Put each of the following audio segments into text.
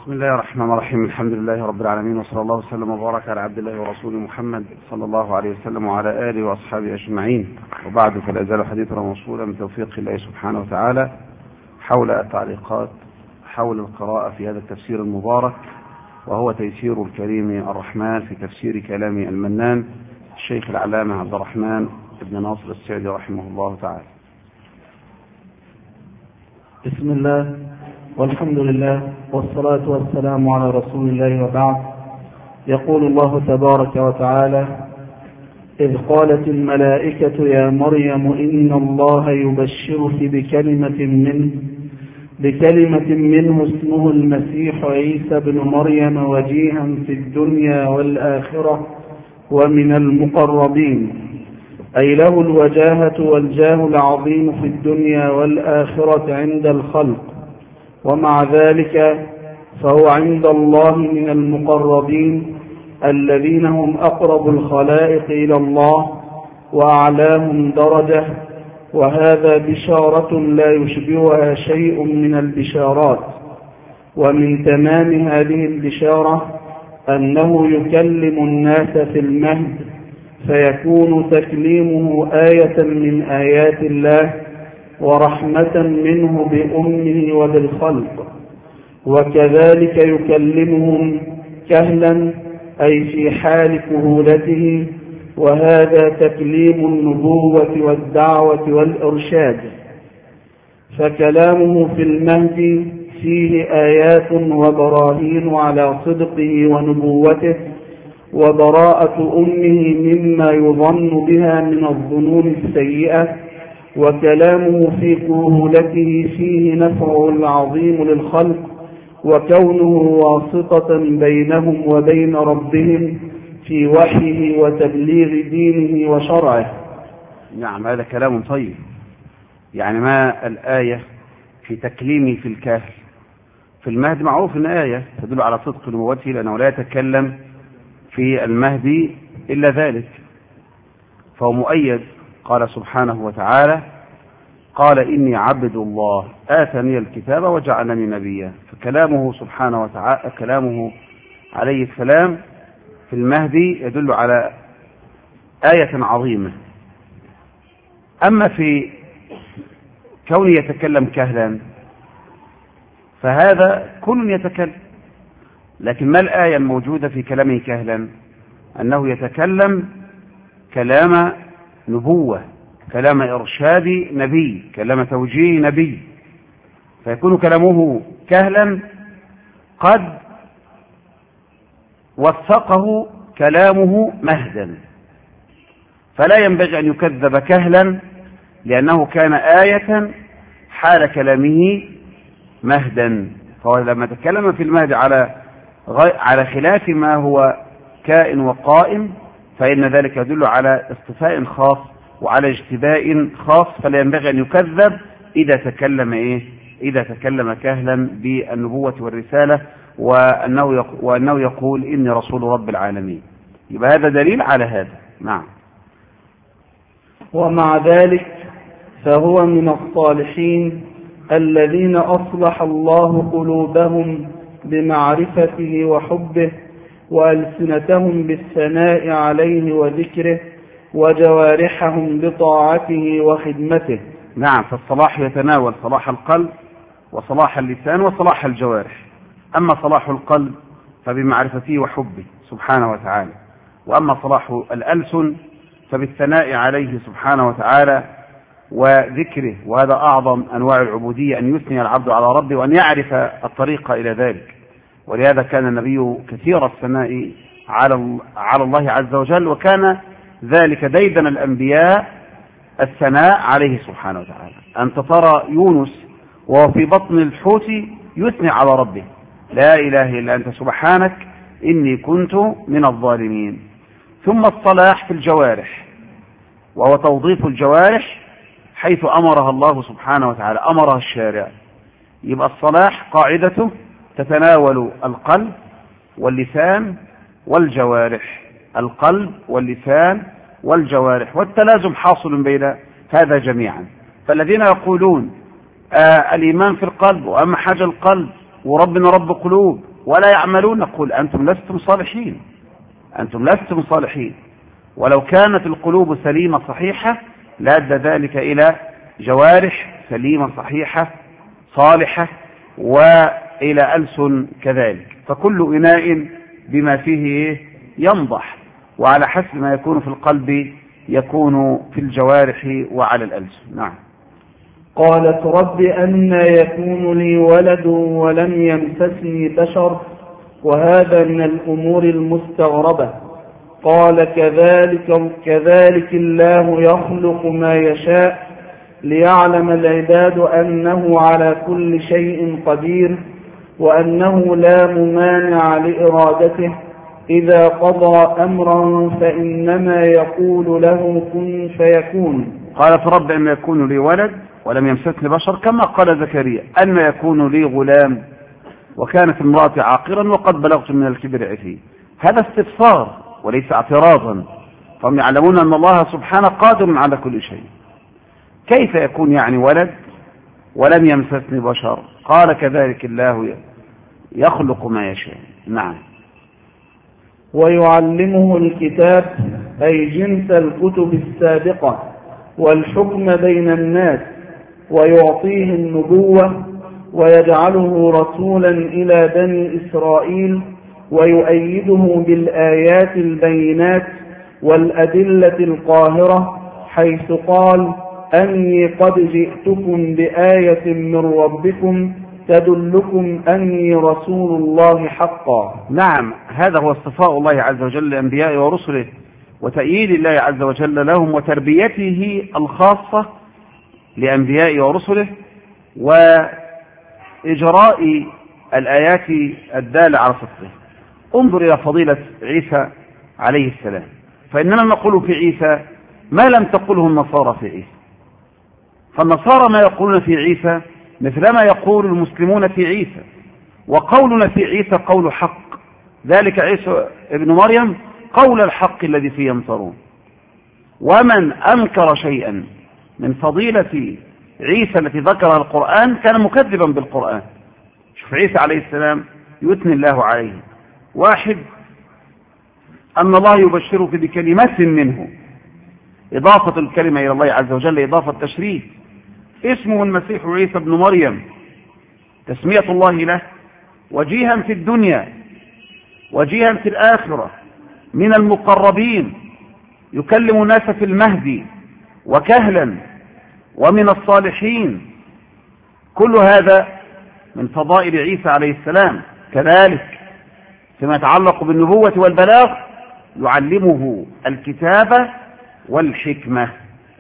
بسم الله الرحمن الرحيم. الحمد لله رب العالمين، وصلى الله وسلم وبارك على عبد الله ورسوله محمد صلى الله عليه وسلم وعلى آله وأصحابه أجمعين، وبعد، فلا يزال حديثنا موصولا من توفيق الله سبحانه وتعالى حول التعليقات حول القراءة في هذا التفسير المبارك، وهو تيسير الكريم الرحمن في تفسير كلام المنان الشيخ العلامة عبد الرحمن بن ناصر السعدي رحمه الله تعالى. بسم الله والحمد لله والصلاة والسلام على رسول الله، وبعد. يقول الله تبارك وتعالى: إذ قالت الملائكة يا مريم إن الله يبشرك بكلمة منه اسمه المسيح عيسى بن مريم وجيها في الدنيا والآخرة ومن المقربين، أي له الوجاهة والجاه العظيم في الدنيا والآخرة عند الخلق، ومع ذلك فهو عند الله من المقربين الذين هم أقرب الخلائق إلى الله وأعلاهم درجة، وهذا بشارة لا يشبهها شيء من البشارات. ومن تمام هذه البشارة أنه يكلم الناس في المهد، فيكون تكليمه آية من آيات الله ورحمة منه بأمه وبالخلق، وكذلك يكلمهم كهلا أي في حال كهولته، وهذا تكليم النبوة والدعوة والإرشاد. فكلامه في المهد فيه آيات وبراهين على صدقه ونبوته وبراءة أمه مما يظن بها من الظنون السيئة، وكلامه في كهولته فيه نفعه العظيم للخلق، وكونه واسطة بينهم وبين ربهم في وحيه وتبليغ دينه وشرعه. نعم، هذا كلام طيب. يعني ما الآية في تكليمي في الكهل في المهد؟ معروف أن آية تدل على صدق نبوته، لأنه لا يتكلم في المهد إلا ذلك، فهو مؤيد. قال سبحانه وتعالى: قال إني عبد الله آتاني الكتاب وجعلني نبيا. فكلامه سبحانه وتعالى، كلامه عليه السلام في المهدي يدل على آية عظيمة. أما في كونه يتكلم كهلا فهذا كل يتكلم، لكن ما الآية الموجودة في كلامه كهلا؟ أنه يتكلم كلام نبوة، كلام إرشاد نبي، كلام توجيه نبي، فيكون كلامه كهلا قد وثقه كلامه مهدا، فلا ينبغي أن يكذب كهلا، لأنه كان آية حال كلامه مهدا. فهو لما تكلم في المهد على خلاف ما هو كائن وقائم، فإن ذلك يدل على اصطفاء خاص وعلى اجتباء خاص، فلا ينبغي أن يكذب إذا تكلم كهلا بالنبوة والرسالة، وأنه يقول إني رسول رب العالمين. يبقى هذا دليل على هذا. نعم. ومع ذلك فهو من الصالحين الذين أصلح الله قلوبهم بمعرفته وحبه، وألسنتهم بالثناء عليه وذكره، وجوارحهم بطاعته وخدمته. نعم، فالصلاح يتناول صلاح القلب وصلاح اللسان وصلاح الجوارح. أما صلاح القلب فبمعرفته وحبه سبحانه وتعالى، وأما صلاح الألسن فبالثناء عليه سبحانه وتعالى وذكره، وهذا أعظم أنواع العبودية، أن يثني العبد على ربه وأن يعرف الطريق إلى ذلك. ولهذا كان النبي كثير الثناء على الله عز وجل، وكان ذلك ديدن الأنبياء الثناء عليه سبحانه وتعالى. أنت ترى يونس وهو في بطن الحوت يثني على ربه: لا إله إلا أنت سبحانك إني كنت من الظالمين. ثم الصلاح في الجوارح، وهو توظيف الجوارح حيث أمرها الله سبحانه وتعالى، أمرها الشارع. يبقى الصلاح قاعدته تتناول القلب واللسان والجوارح، القلب واللسان والجوارح، والتلازم حاصل بين هذا جميعا. فالذين يقولون الإيمان في القلب، وأما حاجة القلب وربنا رب قلوب، ولا يعملون، نقول أنتم لستم صالحين، أنتم لستم صالحين. ولو كانت القلوب سليمة صحيحة لأدى ذلك إلى جوارح سليمة صحيحة صالحة وإلى ألسن كذلك. فكل إناء بما فيه ينضح، وعلى حسب ما يكون في القلب يكون في الجوارح وعلى الألسن. نعم. قالت رب أنى يكون لي ولد ولم يمسسني بشر وهذا من الأمور المستغربة. قال كذلك الله يخلق ما يشاء ليعلم العباد أنه على كل شيء قدير وأنه لا ممانع لإرادته إذا قضى أمرا فإنما يقول له كن فيكون. قالت رب أن يكون لي ولد ولم يمسسني بشر، كما قال زكريا أن يكون لي غلام وكانت امرأتي عاقرا وقد بلغت من الكبر عتي. هذا استفسار وليس اعتراضا، فهم يعلمون أن الله سبحانه قادر على كل شيء. كيف يكون يعني ولد ولم يمسسني بشر؟ قال كذلك الله يخلق ما يشاء. نعم. ويعلمه الكتاب أي جنس الكتب السابقة والحكم بين الناس ويعطيه النبوة ويجعله رسولا إلى بني إسرائيل ويؤيده بالآيات البينات والأدلة القاهرة حيث قال أني قد جئتكم بآية من ربكم تدلكم أني رسول الله حقا. نعم، هذا هو اصطفاء الله عز وجل لأنبيائه ورسله وتأييد الله عز وجل لهم وتربيته الخاصة لأنبيائه ورسله وإجراء الآيات الدالة على صدقه. انظر إلى فضيلة عيسى عليه السلام، فإننا نقول في عيسى ما لم تقله النصارى في عيسى. فالنصارى ما يقولون في عيسى مثلما يقول المسلمون في عيسى، وقولنا في عيسى قول حق، ذلك عيسى ابن مريم قول الحق الذي فيه يمترون. ومن أنكر شيئا من فضيلة عيسى التي ذكرها القرآن كان مكذبا بالقرآن. شوف عيسى عليه السلام يثني الله عليه، واحد أن الله يبشرك بكلمات منه، إضافة الكلمة إلى الله عز وجل إضافة تشريف، اسمه المسيح عيسى ابن مريم، تسمية الله له، وجيها في الدنيا وجيها في الآخرة، من المقربين، يكلم الناس في المهدي وكهلا، ومن الصالحين. كل هذا من فضائل عيسى عليه السلام. كذلك فيما يتعلق بالنبوة والبلاغ يعلمه الكتاب والحكمة،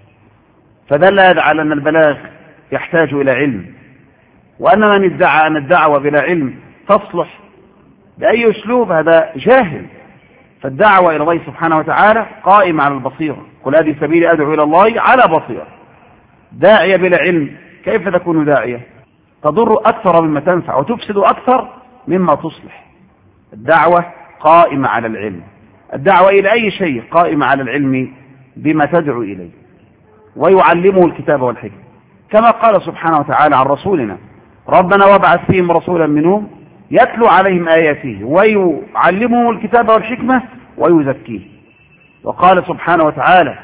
فدل هذا على أن البلاغ يحتاج إلى علم، وأن من ادعى أن الدعوة بلا علم تصلح بأي أسلوب هذا جاهل. فالدعوة إلى الله سبحانه وتعالى قائمة على البصيرة، قل هذه سبيلي أدعو إلى الله على بصيرة. داعية بلا علم كيف تكون داعية؟ تضر أكثر مما تنفع وتفسد أكثر مما تصلح. الدعوة قائمة على العلم، الدعوة إلى أي شيء قائمة على العلم بما تدعو إليه، ويعلمه الكتاب والحكمة، كما قال سبحانه وتعالى عن رسولنا ربنا وابعث فيهم رسولا منهم يتلو عليهم آياته ويعلمهم الكتاب والحكمة ويزكيه. وقال سبحانه وتعالى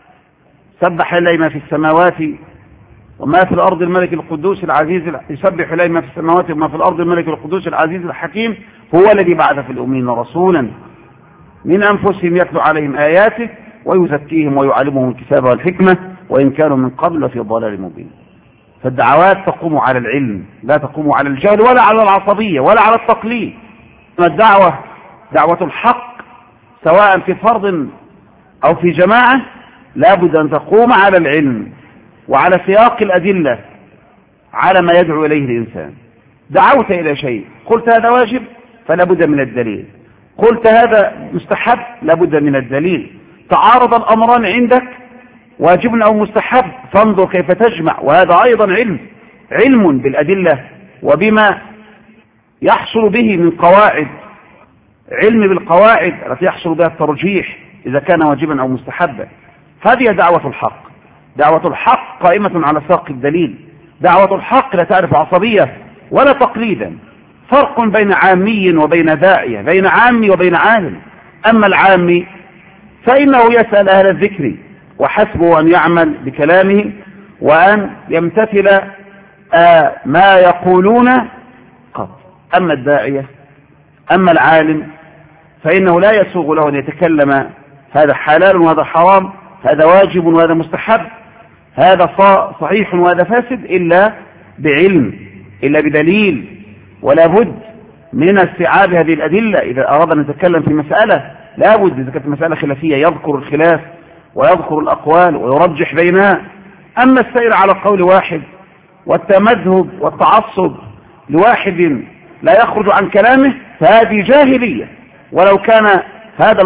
سبح لله ما في السماوات وما في الأرض الملك القدوس العزيز، يسبح لله ما في السماوات وما في الأرض الملك القدوس العزيز الحكيم هو الذي بعث في الأمين رسولا من أنفسهم يتلو عليهم آياته ويزكيهم ويعلمهم الكتاب والحكمة وإن كانوا من قبل في ضلال مبين. فالدعوات تقوم على العلم، لا تقوم على الجهل ولا على العصبية ولا على التقليد. الدعوة دعوة الحق سواء في فرد أو في جماعة لابد أن تقوم على العلم وعلى سياق الأدلة على ما يدعو إليه الإنسان. دعوت إلى شيء قلت هذا واجب فلا بد من الدليل، قلت هذا مستحب لا بد من الدليل. تعارض الأمران عندك واجب أو مستحب فانظر كيف تجمع، وهذا أيضا علم بالأدلة وبما يحصل به من قواعد، علم بالقواعد التي يحصل بها الترجيح إذا كان واجبا أو مستحبا. هذه دعوة الحق. دعوة الحق قائمة على ساق الدليل، دعوة الحق لا تعرف عصبية ولا تقليدا. فرق بين عامي وبين داعية، بين عامي وبين عالم. أما العامي فإنه يسأل أهل الذكر وحسبه أن يعمل بكلامه وأن يمتثل ما يقولون قط. أما الداعية، أما العالم، فإنه لا يسوغ له أن يتكلم هذا حلال وهذا حرام، هذا واجب وهذا مستحب، هذا صحيح وهذا فاسد، إلا بعلم، إلا بدليل. ولا بد من استيعاب هذه الأدلة. إذا أراد أن يتكلم في مسألة لا بد، إذا كانت مسألة خلافية، يذكر الخلاف ويذكر الأقوال ويرجح بينها. أما السير على قول واحد والتمذهب والتعصب لواحد لا يخرج عن كلامه فهذه جاهلية. ولو كان هذا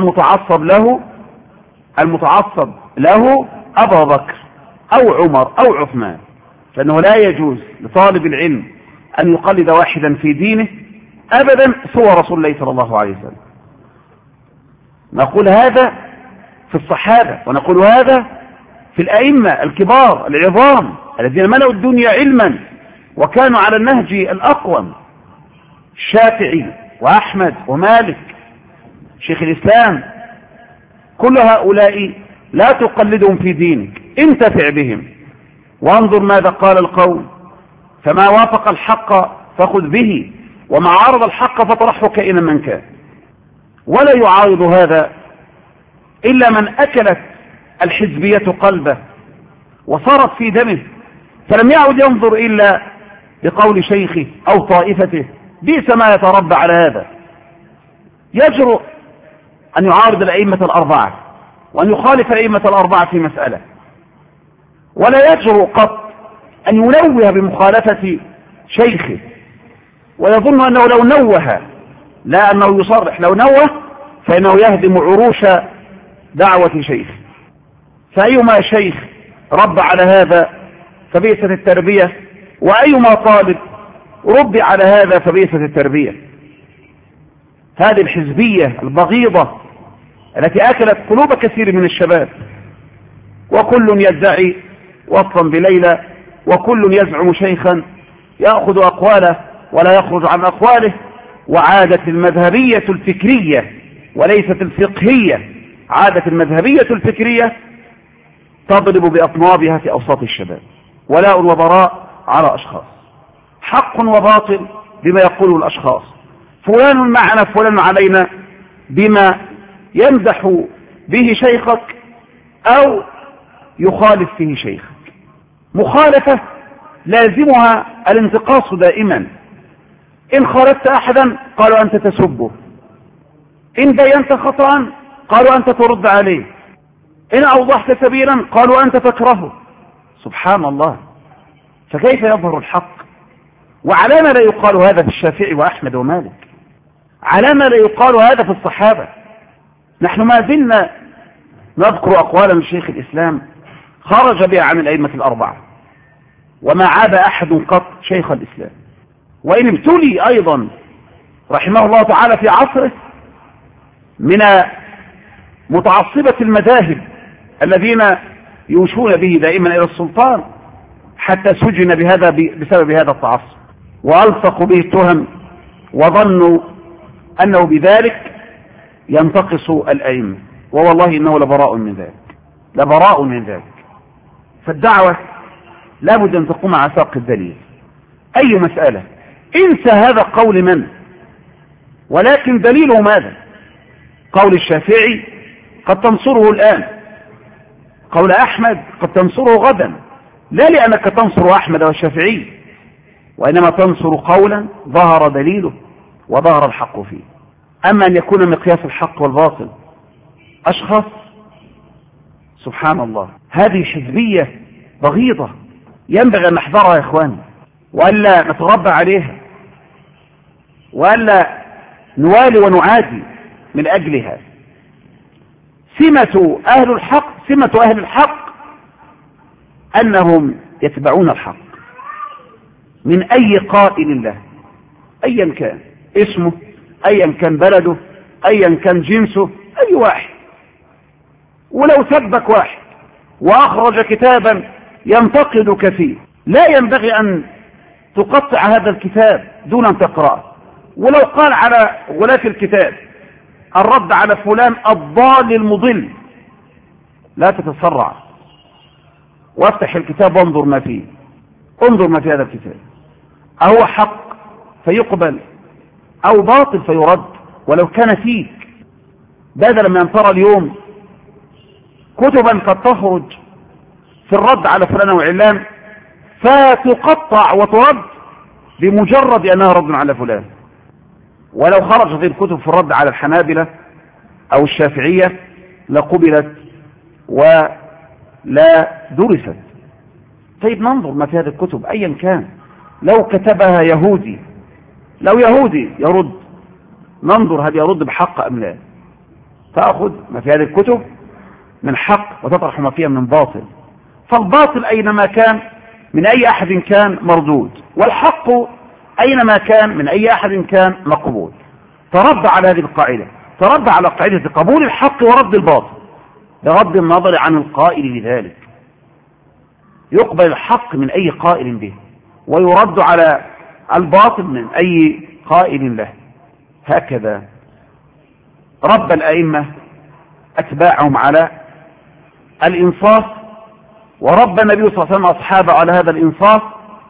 المتعصب له أبا بكر أو عمر أو عثمان، فإنه لا يجوز لطالب العلم أن يقلد واحدا في دينه أبدا سوى رسول الله صلى الله عليه وسلم. نقول هذا في الصحابة، ونقول هذا في الأئمة الكبار العظام الذين ملأوا الدنيا علما وكانوا على النهج الأقوم، الشافعي وأحمد ومالك شيخ الإسلام. كل هؤلاء لا تقلدهم في دينك، انتفع بهم وانظر ماذا قال القوم، فما وافق الحق فخذ به، وما عارض الحق فطرحه كائنا من كان. ولا يعارض هذا إلا من أكلت الحزبية قلبه وصارت في دمه، فلم يعد ينظر إلا بقول شيخه أو طائفته. بئس ما يتربى على هذا. يجرؤ أن يعارض الأئمة الأربعة وأن يخالف الأئمة الأربعة في مسألة، ولا يجرؤ قط أن ينوه بمخالفة شيخه، ويظن أنه لو نوه، لا أنه يصرح، لو نوه فإنه يهدم عروش دعوة شيخه. فأيما شيخ رب على هذا فبئست التربية، وأيما طالب ربي على هذا فبئست التربية. هذه الحزبية البغيضة التي أكلت قلوب كثير من الشباب، وكل يدعي وصلا بليلى، وكل يزعم شيخا يأخذ أقواله ولا يخرج عن أقواله. وعادة المذهبية الفكرية وليست الفقهية، عادة المذهبية الفكرية تضرب بأطنابها في أوساط الشباب، ولاء وبراء على أشخاص، حق وباطل بما يقوله الأشخاص، فلان معنا فلان علينا، بما يمدح به شيخك أو يخالف فيه شيخك. مخالفة لازمها الانتقاص دائما. إن خالفت أحدا قالوا أنت تسبه، إن بينت خطأ قالوا أنت ترد عليه، إن أوضحت سبيلا قالوا أنت تكرهه. سبحان الله. فكيف يظهر الحق؟ وعلى ما لا يقال هذا في الشافعي وأحمد ومالك؟ على ما لا يقال هذا في الصحابة؟ نحن ما زلنا نذكر أقوالا لشيخ الإسلام خرج بها عن الأئمة الأربعة، وما عاب أحد قط شيخ الإسلام، وإن ابتلي أيضا رحمه الله تعالى في عصره من متعصبة المذاهب الذين يوشون به دائما إلى السلطان، حتى سجن بسبب هذا التعصب، وألصقوا به التهم وظنوا أنه بذلك ينتقص الأئمة، ووالله إنه لبراء من ذلك، لبراء من ذلك. فالدعوة لا بد أن تقوم على ساق الدليل. أي مسألة انسى هذا قول من، ولكن دليله ماذا؟ قول الشافعي قد تنصره الآن، قول أحمد قد تنصره غدا، لا لأنك تنصر أحمد والشافعي، وإنما تنصر قولا ظهر دليله وظهر الحق فيه. أما أن يكون مقياس الحق والباطل أشخاص، سبحان الله. هذه حزبية بغيضة ينبغي أن نحذرها يا إخواني، وألا نتربى عليها، وألا نوالي ونعادي من أجلها. سمة أهل الحق أنهم يتبعون الحق من أي قائل له، أيا كان اسمه، أيا كان بلده، أيا كان جنسه، أي واحد. ولو سبك واحد وأخرج كتابا ينتقدك فيه، لا ينبغي أن تقطع هذا الكتاب دون أن تقرأه، ولو قال على غلاة الكتاب الرد على فلان الضال المضل، لا تتسرع، وافتح الكتاب وانظر ما فيه، انظر ما في هذا الكتاب، أهو حق فيقبل أو باطل فيرد ولو كان فيك، بدلا من أن ترى اليوم كتبا قد تخرج في الرد على فلان وعلان فتقطع وترد بمجرد أنها رد على فلان، ولو خرج هذه الكتب في الرد على الحنابلة أو الشافعية لقبلت ولا درست. طيب ننظر ما في هذه الكتب أيا كان، لو كتبها يهودي، لو يهودي يرد، ننظر هل يرد بحق أم لا، تأخذ ما في هذه الكتب من حق وتطرح ما فيها من باطل، فالباطل أينما كان من أي أحد كان مردود، والحق أينما كان من أي أحد كان مقبول. تربى على هذه القاعدة، تربى على قاعدة قبول الحق ورد الباطل بغض النظر عن القائل لذلك، يقبل الحق من أي قائل به ويرد على الباطل من أي قائل له. هكذا رب الأئمة أتباعهم على الإنصاف، ورب النبي صلى الله عليه وسلم أصحابه على هذا الإنصاف،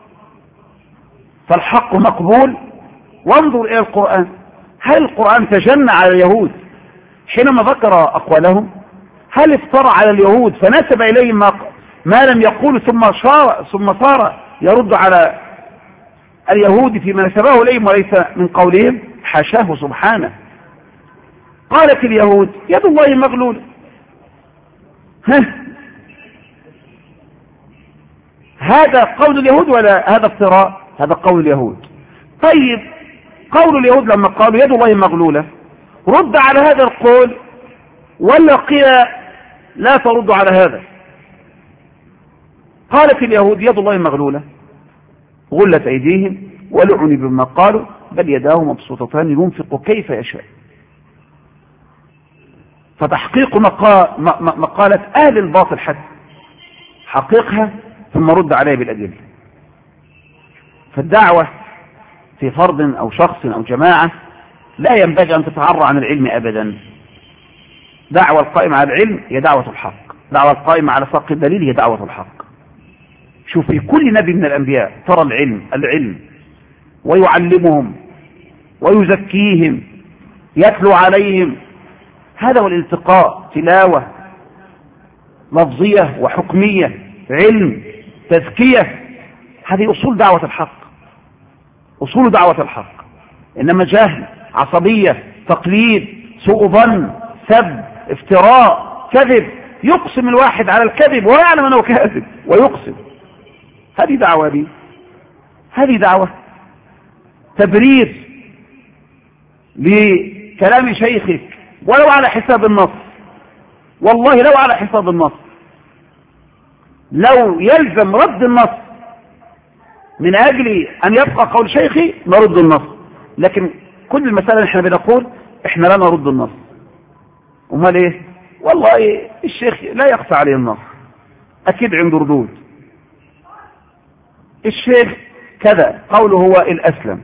فالحق مقبول. وانظر إلى القرآن، هل القرآن تجنى على اليهود حينما ذكر أقوالهم؟ هل افترى على اليهود فنسب إليهم ما لم يقول ثم صار يرد على اليهود فيما نسبه إليهم وليس من قولهم؟ حاشاه سبحانه. قالت اليهود يد الله مغلولة، هذا قول اليهود ولا هذا افتراء؟ هذا قول اليهود. طيب قول اليهود لما قالوا يد الله مغلولة، رد على هذا القول ولا قيل لا ترد على هذا؟ قالت اليهود يد الله مغلولة غلت أيديهم ولعنوا بما قالوا بل يداه مبسوطتان ينفق كيف يشاء. فتحقيق مقالة أهل الباطل حتى حقيقها ثم رد عليها بالأدلة. فالدعوة في فرد أو شخص أو جماعة لا ينبغي أن تتعرى عن العلم أبدا. دعوة القائمة على العلم هي دعوة الحق، دعوة القائمة على ساق الدليل هي دعوة الحق. شوف في كل نبي من الأنبياء ترى العلم ويعلمهم ويزكيهم يتلو عليهم، هذا هو الالتقاء، تلاوة لفظية وحكمية، علم، تزكية، هذه أصول دعوة الحق، أصول دعوة الحق. إنما جهل، عصبية، تقليد، سوء ظن، سب، افتراء، كذب، يقسم الواحد على الكذب ويعلم أنه كاذب ويقسم، هذه دعوة دي، هذه دعوة. تبرير لكلام شيخك ولو على حساب النص، والله لو على حساب النص، لو يلزم رد النص من أجل أن يبقى قول شيخي نرد النص، لكن كل المسألة احنا بنقول احنا لا نرد النص. امال ايه؟ والله الشيخ لا يخفى عليه النص، اكيد عنده ردود، الشيخ كذا قوله هو الاسلم،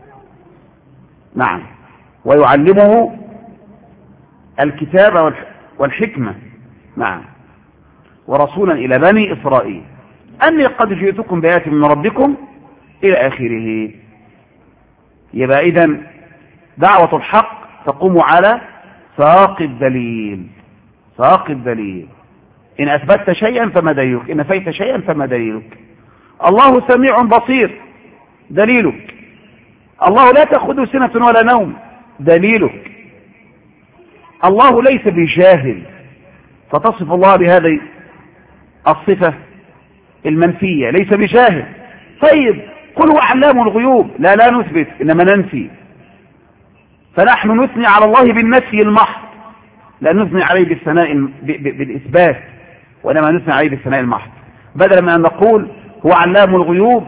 نعم، ويعلمه الكتاب والحكمة، نعم، ورسولا إلى بني إسرائيل أني قد جئتكم بآيات من ربكم إلى آخره. يبقى إذن دعوة الحق تقوم على ساق الدليل، ساق الدليل. إن أثبتت شيئا فما دليلك، إن نفيت شيئا فما دليلك. الله سميع بصير، دليلك. الله لا تأخذه سنة ولا نوم، دليلك. الله ليس بجاهل، فتصف الله بهذه الصفة المنفية، ليس بجاهل. طيب قل هو علام الغيوب، لا نثبت إنما ننفي، فنحن نثني على الله بالنفي المحض، لا نثني عليه بالثناء بالإثبات، وإنما نثني عليه بالثناء المحض. بدلا من أن نقول هو علام الغيوب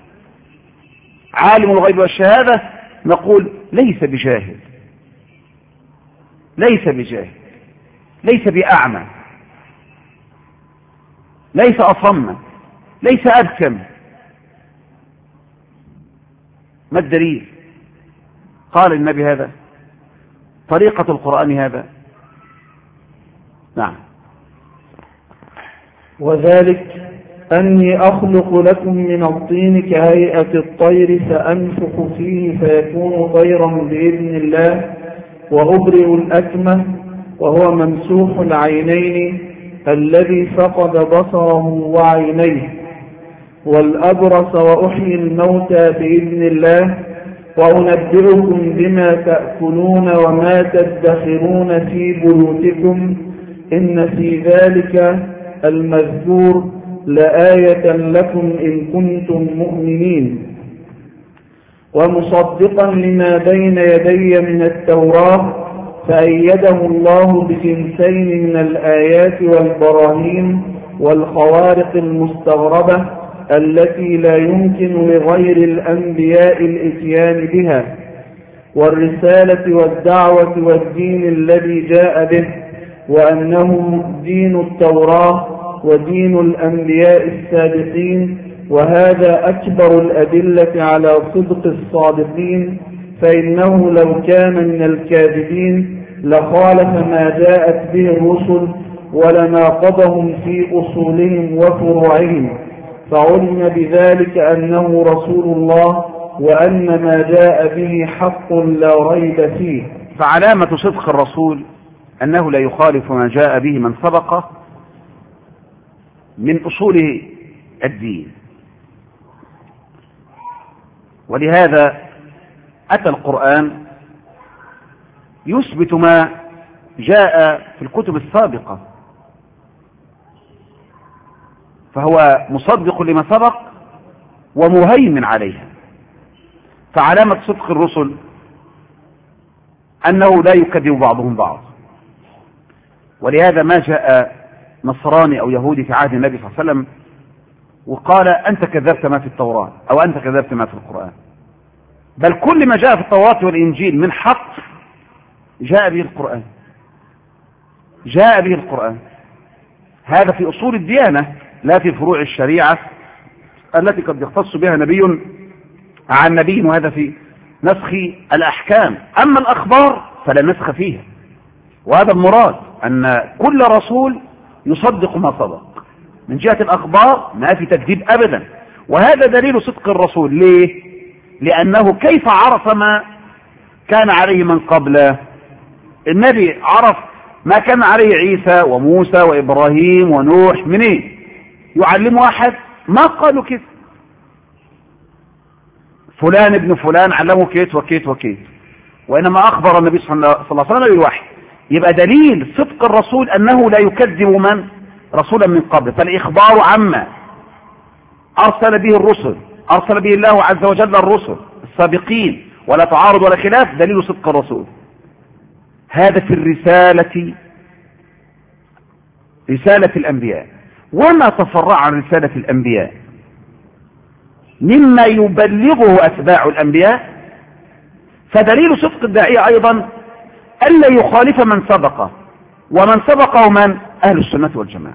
عالم الغيب والشهادة، نقول ليس بجاهل، ليس بجاهل، ليس بأعمى، ليس أصم، ليس أبكم. ما الدليل؟ قال النبي هذا؟ طريقة القرآن هذا؟ نعم. وذلك أني أخلق لكم من الطين كهيئة الطير فأنفخ فيه فيكون طيرا بإذن الله، وأبرئ الأكمه وهو ممسوح العينين الذي فقد بصره وعينيه، والأبرص وأحيي الموتى بإذن الله، وأنبئكم بما تأكلون وما تدخرون في بيوتكم إن في ذلك المذكور لآية لكم إن كنتم مؤمنين، ومصدقا لما بين يدي من التوراة، فأيده الله بجنسين من الآيات والبراهين والخوارق المستغربة التي لا يمكن لغير الأنبياء الإتيان بها، والرسالة والدعوة والدين الذي جاء به، وأنه دين التوراة ودين الأنبياء السابقين، وهذا أكبر الأدلة على صدق الصادقين، فإنه لو كان من الكاذبين لخالف ما جاءت به الرسل ولناقضهم في أصولهم وفروعهم، فعلم بذلك أنه رسول الله وأن ما جاء به حق لا ريب فيه. فعلامة صدق الرسول أنه لا يخالف ما جاء به من سبقه من أصول الدين، ولهذا أتى القرآن يثبت ما جاء في الكتب السابقة، فهو مصدق لما سبق ومهيمن عليها. فعلامة صدق الرسل أنه لا يكذب بعضهم بعض، ولهذا ما جاء نصراني أو يهودي في عهد النبي صلى الله عليه وسلم وقال أنت كذبت ما في التوراة أو أنت كذبت ما في القرآن، بل كل ما جاء في التوراة والإنجيل من حق جاء به القرآن، جاء به القرآن. هذا في أصول الديانة لا في فروع الشريعة التي قد يختص بها نبي عن نبي، وهذا في نسخ الأحكام. أما الأخبار فلا نسخ فيها، وهذا المراد أن كل رسول يصدق ما سبق من جهة الأخبار، ما في تكذيب أبدا، وهذا دليل صدق الرسول. ليه؟ لأنه كيف عرف ما كان عليه من قبله؟ النبي عرف ما كان عليه عيسى وموسى وإبراهيم ونوح منين؟ يعلم واحد؟ ما قالوا كيف فلان ابن فلان علمه كيت وكيت وكيت، وإنما أخبر النبي صلى الله عليه وسلم بالوحي. يبقى دليل صدق الرسول أنه لا يكذب من رسولا من قبل، فالإخبار عما أرسل به الرسل، أرسل به الله عز وجل الرسل السابقين ولا تعارض ولا خلاف، دليل صدق الرسول. هذا في الرسالة، رسالة الأنبياء. وما تفرع عن رسالة الأنبياء مما يبلغه أتباع الأنبياء، فدليل صدق الداعية أيضا ألا يخالف من سبقه، ومن سبقه من؟ أهل السنة والجماعة.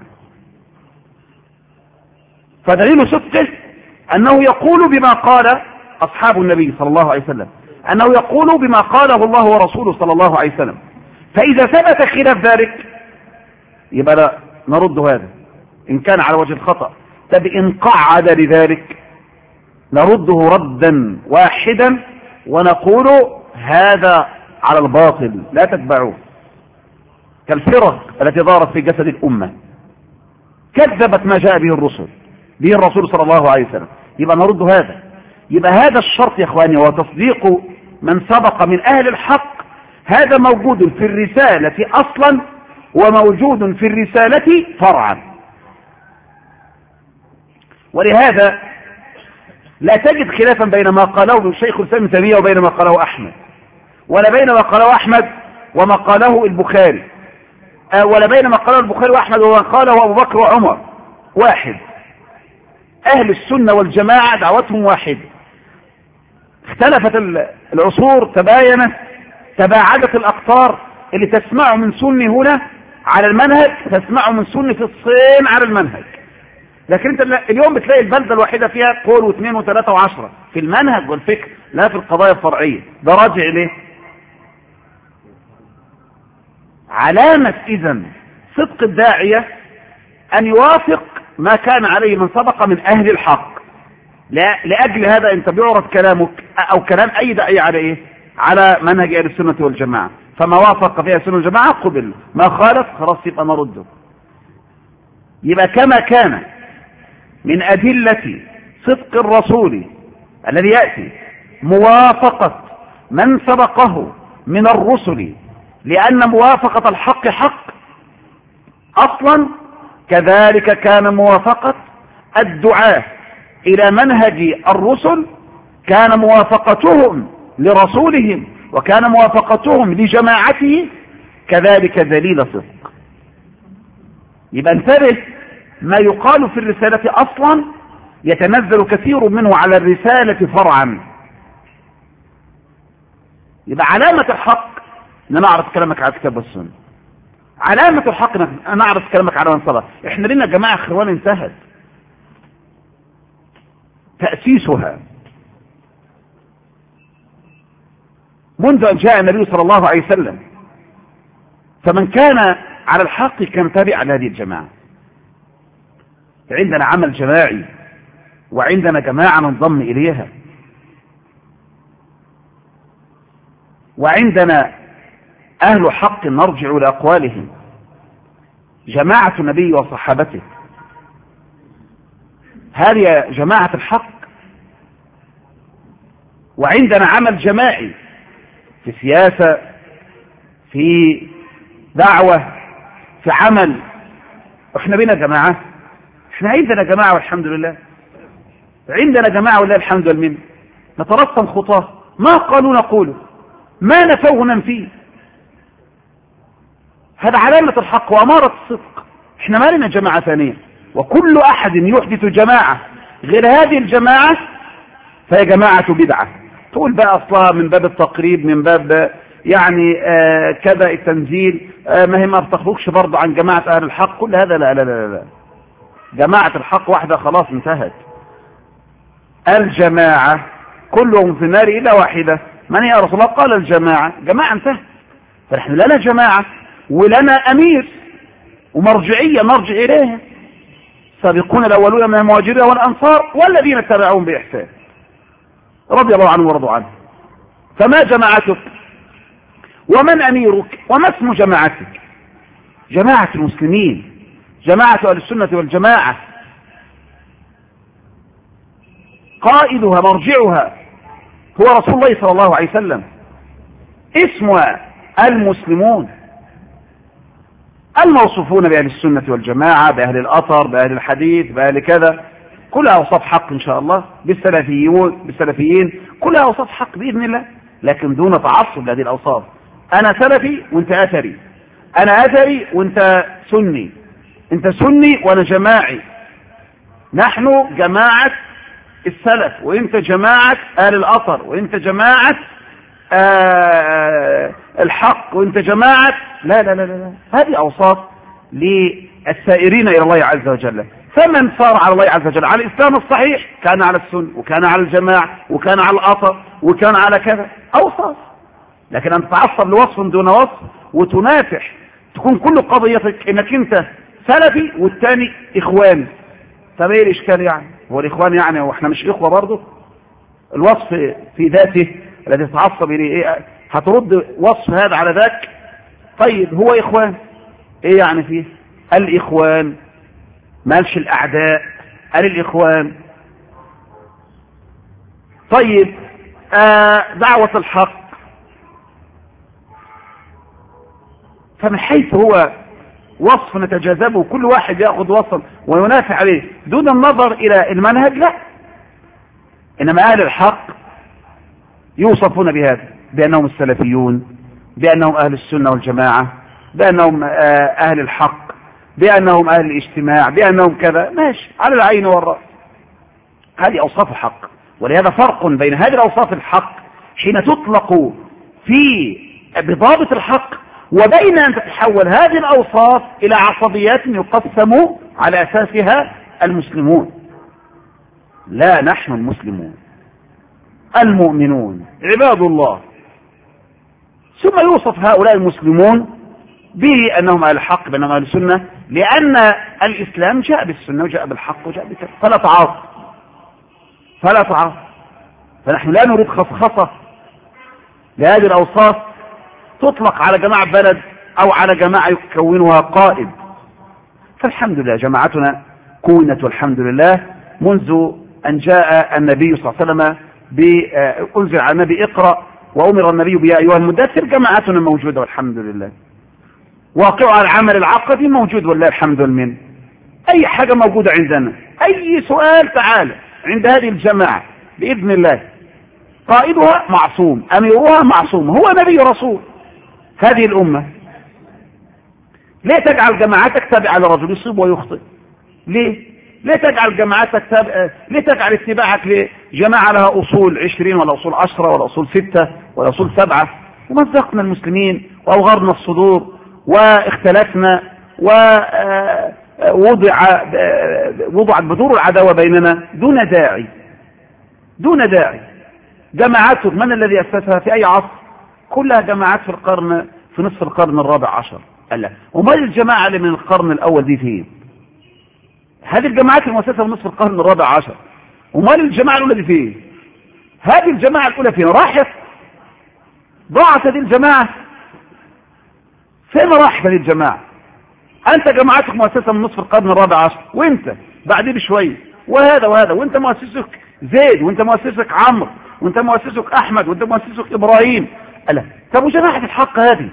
فدليل صدقه أنه يقول بما قال أصحاب النبي صلى الله عليه وسلم، أنه يقول بما قاله الله ورسوله صلى الله عليه وسلم. فإذا ثبت خلاف ذلك يبقى لا نرد هذا إن كان على وجه الخطأ، طب إن قعد لذلك نرده ردا واحدا ونقول هذا على الباطل لا تتبعوه، كالفرق التي ظهرت في جسد الأمة كذبت ما جاء به الرسول صلى الله عليه وسلم، يبقى نرد هذا. يبقى هذا الشرط يا اخواني، وتصديق من سبق من أهل الحق، هذا موجود في الرسالة أصلا وموجود في الرسالة فرعا. ولهذا لا تجد خلافا بين ما قاله الشيخ الإسلام ابن تيمية وبين ما قاله أحمد، ولا بين ما قاله أحمد وما قاله البخاري، ولا بين ما قاله البخاري وأحمد وما قاله أبو بكر وعمر. واحد، أهل السنة والجماعة دعوتهم واحد. اختلفت العصور، تباينت، تباعدت الأقطار، اللي تسمعه من سني هنا على المنهج تسمعه من سني في الصين على المنهج. لكن انت اليوم بتلاقي البلدة الواحدة فيها قول واثنين وثلاثة وعشرة في المنهج والفكر، لا في القضايا الفرعية. ده راجع ليه؟ علامة إذن صدق الداعية أن يوافق ما كان عليه من سبق من أهل الحق. لأجل هذا أنت بيعرض كلامك أو كلام أي داعية على إيه؟ على منهج أهل السنة والجماعة، فما وافق فيها السنة والجماعة قبل، ما خالف خلاص يبقى نرده. يبقى كما كان من أدلة صدق الرسول الذي يأتي موافقة من سبقه من الرسل، لأن موافقة الحق حق أصلا، كذلك كان موافقة الدعاة إلى منهج الرسل، كان موافقتهم لرسولهم وكان موافقتهم لجماعته كذلك دليل صدق. يبقى انتبه، ما يقال في الرسالة أصلا يتنزل كثير منه على الرسالة فرعا. يبقى علامة الحق ان انا اعرف كلامك على الكتاب والسنة، علامة الحق ان انا اعرف كلامك على من صلى. احنا لنا جماعة اخوان انتهت تأسيسها منذ ان جاء النبي صلى الله عليه وسلم، فمن كان على الحق كان تابع لهذه الجماعة. عندنا عمل جماعي وعندنا جماعة ننضم إليها، وعندنا أهل حق نرجع لأقوالهم، جماعة النبي وصحابته. هذه جماعة الحق. وعندنا عمل جماعي في سياسة، في دعوة، في عمل. احنا بينا جماعة، احنا عندنا جماعة والحمد لله، عندنا جماعة ولله الحمد والمنة، نترسم خطاه، ما قالوا نقوله، ما نفوه ننفيه. هذا علامة الحق وأمارة الصدق. احنا ما لنا جماعة ثانية، وكل أحد يحدث جماعة غير هذه الجماعة فهي جماعة بدعة. تقول بقى أصلها من باب التقريب، من باب يعني كذا التنزيل، ما هي ما بتخرجش برضه عن جماعة أهل الحق. كل هذا لا لا لا لا، جماعة الحق واحدة خلاص انتهت. الجماعة كلهم في النار إلا واحدة، من هي يا رسول الله؟ قال الجماعة. جماعة انتهت. فنحن لنا جماعة ولنا أمير ومرجعية نرجع إليها، سابقون الأولون من المهاجرين والأنصار والذين اتبعوهم بإحسان رضي الله عنهم ورضوا عنه. فما جماعتك ومن أميرك وما اسم جماعتك؟ جماعة المسلمين، جماعة أهل السنة والجماعة، قائدها مرجعها هو رسول الله صلى الله عليه وسلم. اسمها المسلمون الموصوفون بأهل السنة والجماعة، بأهل الأثر، بأهل الحديث، بأهل كذا، كلها أوصاف حق إن شاء الله. بالسلفيين كلها أوصاف حق بإذن الله، لكن دون تعصب لهذه الأوصاف. أنا سلفي وأنت أثري، أنا أثري وأنت سني، أنت سني وأنا جماعي. نحن جماعة السلف وأنت جماعة أهل الأثر، وأنت جماعة الحق، وأنت جماعة لا لا لا لا. هذه أوصاف للسائرين إلى الله عز وجل. فمن صار على الله عز وجل على الإسلام الصحيح كان على السنة، وكان على الجماعة، وكان على الأثر، وكان على كذا، أوصاف. لكن أن تتعصب لوصف دون وصف وتنافح، تكون كل قضيتك إنك أنت سلفي والثاني إخواني. طب إيه الإشكال يعني؟ هو الإخوان يعني وإحنا مش إخوة برضه؟ الوصف في ذاته الذي تتعصب إليه إيه؟ هترد وصف هذا على ذاك؟ طيب هو إخوان، إيه يعني فيه؟ الإخوان، مالش الأعداء، قال الإخوان. طيب دعوة الحق، فمن حيث هو وصف نتجاذبه، كل واحد يأخذ وصف وينافع عليه دون النظر إلى المنهج، لا. إنما أهل الحق يوصفون بهذا، بأنهم السلفيون، بأنهم أهل السنة والجماعة، بأنهم أهل الحق، بأنهم أهل الاجتماع، بأنهم كذا، ماشي على العين والرأس. هذه أوصاف الحق. ولهذا فرق بين هذه الأوصاف الحق حين تطلق في بضابط الحق، وبين أن تتحول هذه الأوصاف إلى عصبيات يقسم على أساسها المسلمون. لا، نحن المسلمون المؤمنون عباد الله. ثم يوصف هؤلاء المسلمون بأنهم أهل الحق، بأنهم أهل السنة، لأن الإسلام جاء بالسنة وجاء بالحق وجاء بالكذب، فلا تعاطف. فنحن لا نريد خصخصة لهذه الأوصاف تطلق على جماعة بلد أو على جماعة يكونها قائد. فالحمد لله جماعتنا كونت والحمد لله منذ أن جاء النبي صلى الله عليه وسلم أنزل على النبي اقرأ وأمر النبي بيا أيها المدثر، جماعتنا موجودة والحمد لله. واقع العمل العقدي موجود والله الحمد لله. أي حاجة موجودة عندنا، أي سؤال تعالى عند هذه الجماعة بإذن الله. قائدها معصوم، أميرها معصوم، هو نبي رسول هذه الأمة. ليه تجعل جماعتك تابعة لرجل يصيب ويخطئ؟ ليه تجعل جماعتك ليه تجعل اتباعك لجماعة لها أصول 20 ولا أصول 10 ولا أصول 6 ولا أصول 7؟ ومزقنا المسلمين وأوغرنا الصدور واختلفنا ووضعت بذور العداوة بيننا دون داعي. جماعات من الذي أسسها في أي عصر؟ كلها جماعات في نصف القرن الرابع عشر. ومال الجماعة اللي من القرن الأول دي فين؟ هذه الجماعات المؤسسة في نصف القرن الرابع عشر. ومال الجماعة الأولى دي فين؟ هذه الجماعة الأولى فين؟ راحت، ضاعت هذه الجماعة. فين راحت هذه الجماعة؟ أنت جماعتك مؤسسة من نصف القرن الرابع عشر، وأنت بعدين بشوية وهذا، وأنت مؤسسك زيد، وأنت مؤسسك عمرو، وأنت مؤسسك أحمد، وأنت مؤسسك إبراهيم. طب وجماعة الحق هذه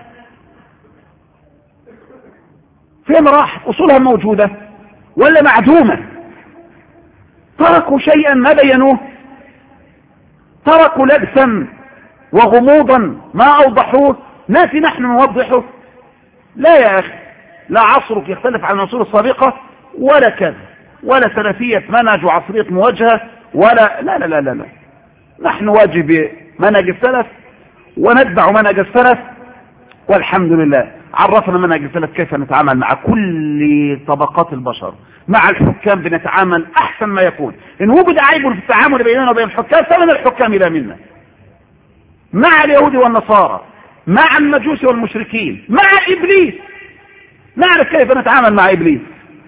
فين راحت؟ أصولها موجودة ولا معدومة؟ تركوا شيئا ما بينوه، تركوا لبسا وغموضا ما أوضحوه، ناسي نحن نوضحه. لا يا أخي، لا عصرك يختلف عن العصور السابقة ولا كذا، ولا سلفية منهج وعصرية مواجهة ولا لا. نحن واجب منهج السلف ونتبع منهج السلف والحمد لله. عرفنا منهج السلف كيف نتعامل مع كل طبقات البشر. مع الحكام بنتعامل أحسن ما يكون، إن وجد عيب في التعامل بيننا وبين الحكام فمن الحكام إلى منا. مع اليهود والنصارى، مع المجوس والمشركين، مع إبليس، نعرف كيف نتعامل مع إبليس.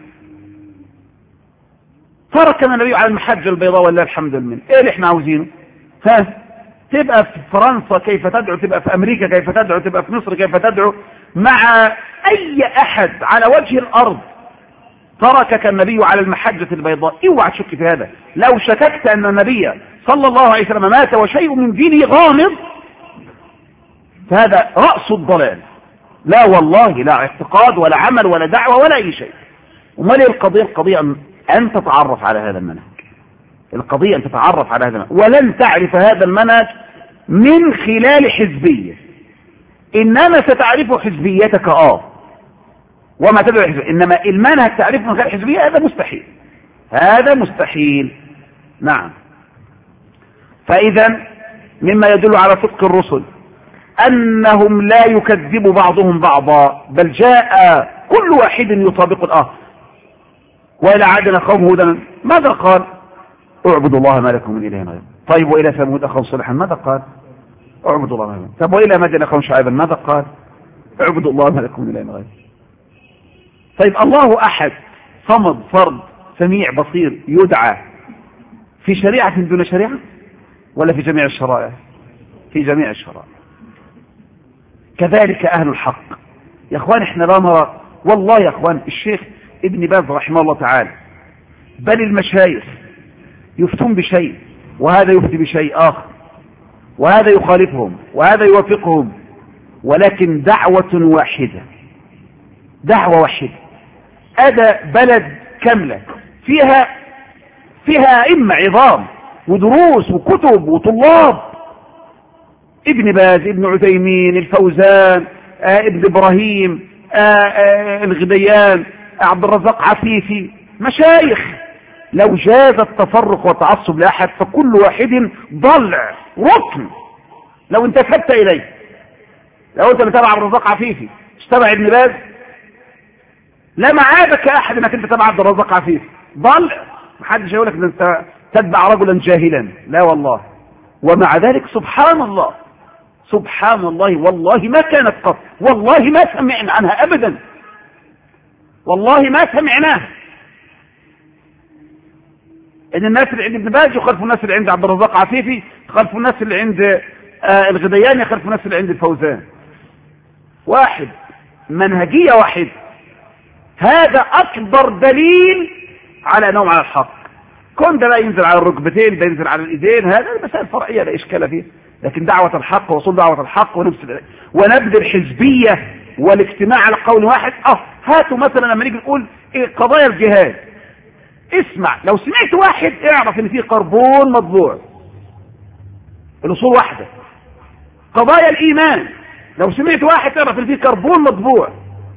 تركنا النبي على المحجة البيضاء والله الحمد لله. إيه اللي إحنا عاوزينه؟ تبقى في فرنسا كيف تدعو، تبقى في أمريكا كيف تدعو، تبقى في مصر كيف تدعو، مع أي أحد على وجه الأرض تركك النبي على المحجة البيضاء. اوعى تشك في هذا. لو شككت أن النبي صلى الله عليه وسلم مات وشيء من دينه غامض فهذا رأس الضلال. لا والله، لا اعتقاد ولا عمل ولا دعوة ولا أي شيء. وما لي القضية أن تتعرف على هذا المنهج. القضية أن تتعرف على هذا المنهج، ولن تعرف هذا المنهج من خلال حزبية، إنما ستعرف حزبيتك وما تدعو حزبية، إنما المنهج تعرفه من خلال حزبية، هذا مستحيل. نعم. فإذا مما يدل على صدق الرسل أنهم لا يكذب بعضهم بعضا، بل جاء كل واحد يطابق الآخر. وإلى عاد أخاهم هودا ماذا قال؟ اعبدوا الله ما لكم من إله غيره. طيب وإلى ثمود أخاهم صالحا ماذا قال؟ اعبدوا الله ما لكم. طيب وإلى مدين أخاهم شعيبا ماذا قال؟ اعبدوا الله ما لكم من إله غيره. طيب الله أحد صمد فرد سميع بصير يدعى في شريعة دون شريعة ولا في جميع الشرائع؟ في جميع الشرائع. كذلك أهل الحق. يا أخوان احنا لا نرى والله يا أخوان الشيخ ابن باز رحمه الله تعالى بل المشايخ يفتون بشيء وهذا يفتي بشيء آخر، وهذا يخالفهم وهذا يوافقهم، ولكن دعوة واحدة. هذا بلد كاملة فيها أئمة عظام ودروس وكتب وطلاب، ابن باز، ابن عثيمين، الفوزان، ابن إبراهيم، الغديان، عبد الرزاق عفيفي، مشايخ. لو جاز التفرق والتعصب لأحد فكل واحد ضلع ركن لو انتسبت إليه. لو أنت بتابع عبد الرزاق عفيفي تتابع ابن باز، لا معابك أحد أنك أنت تتابع عبد الرزاق عفيفي، ضلع. محدش يقول لك أن أنت تتبع رجلا جاهلا، لا والله. ومع ذلك سبحان الله سبحان الله والله ما كانت قط، والله ما سمعنا عنها أبدا، والله ما سمعناها. إن الناس اللي عند ابن باز يخالفوا الناس اللي عند عبد الرزاق عفيفي، يخالفوا الناس اللي عند الغدياني، يخالفوا الناس اللي عند الفوزان. واحد، منهجية واحدة. هذا أكبر دليل على أنهم على الحق. كون ده لا ينزل على الركبتين، ده ينزل على الإيدين، هذا مسائل فرعية لا إشكال فيه. لكن دعوة الحق ووصول دعوة الحق ونبذ الحزبية والاجتماع على قول واحد. هاتوا مثلا لما نيجي نقول قضايا الجهاد، اسمع، لو سمعت واحد اعرف ان فيه قربون مطبوع، الاصول واحدة. قضايا الإيمان لو سمعت واحد اعرف ان فيه قربون مطبوع.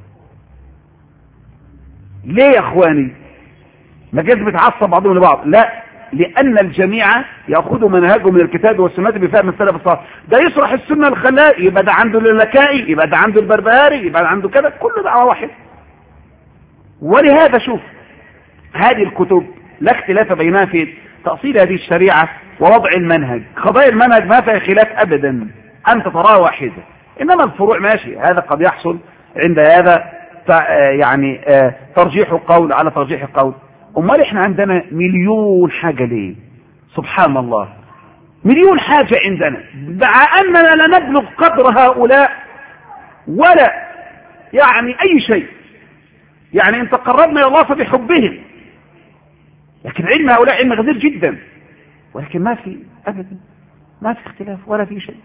ليه يا اخواني؟ ما جاز بتعصب بعضهم لبعض، لا، لأن الجميع يأخذ منهجه من الكتاب والسنة بفهم السلف الصالح. ده يشرح السنة الخلائي يبقى ده عنده اللكائي، يبقى ده عنده البربهاري، يبقى ده عنده كذا، كل دعوة واحد. ولهذا شوف هذه الكتب لا اختلاف بينها في تأصيل هذه الشريعة ووضع المنهج. قضايا المنهج ما فيها خلاف أبدا، أنت تراه واحدة، إنما الفروع ماشي، هذا قد يحصل عند هذا يعني ترجيح قول على ترجيح قول. امال احنا عندنا مليون حاجة ليه؟ سبحان الله، مليون حاجة عندنا، مع اننا لا نبلغ قدر هؤلاء ولا يعني اي شيء. يعني ان تقربنا الى الله فبحبهم، لكن علم هؤلاء علم غزير جدا، ولكن ما في ابدا، ما في اختلاف ولا في شيء.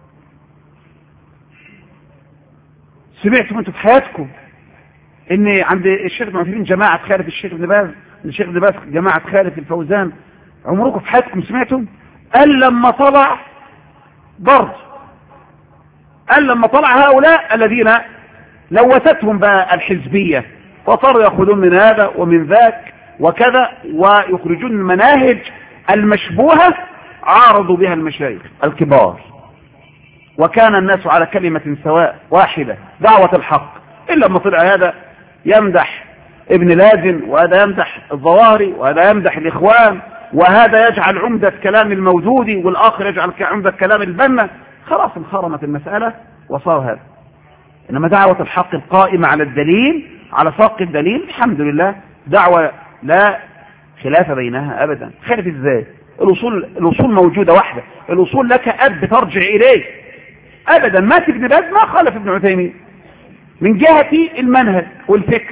سمعتم انتم في حياتكم ان عند الشيخ ابن عثيمين جماعة خالف الشيخ ابن باز، الشيخ ابن باز جماعة خالف الفوزان؟ عمركم في حياتكم سمعتم؟ قال لما طلع برضه، قال لما طلع هؤلاء الذين لوثتهم بقى الحزبية وصاروا يأخذون من هذا ومن ذاك وكذا ويخرجون المناهج المشبوهة، عارضوا بها المشايخ الكبار، وكان الناس على كلمة سواء واحدة، دعوة الحق. إلا لما طلع هذا يمدح ابن لازم، وهذا يمدح الظواهري، وهذا يمدح الإخوان، وهذا يجعل عمدة كلام المودودي، والآخر يجعل عمدة كلام البنا، خلاص انخرمت المسألة وصار هذا. إنما دعوة الحق القائمة على الدليل، على ساق الدليل، الحمد لله دعوة لا خلاف بينها أبدا. خالف إزاي؟ الأصول موجودة واحدة، الأصول لك أب ترجع إليه أبدا. ما ابن باز ما خالف ابن عثيمين من جهة المنهج والفكر،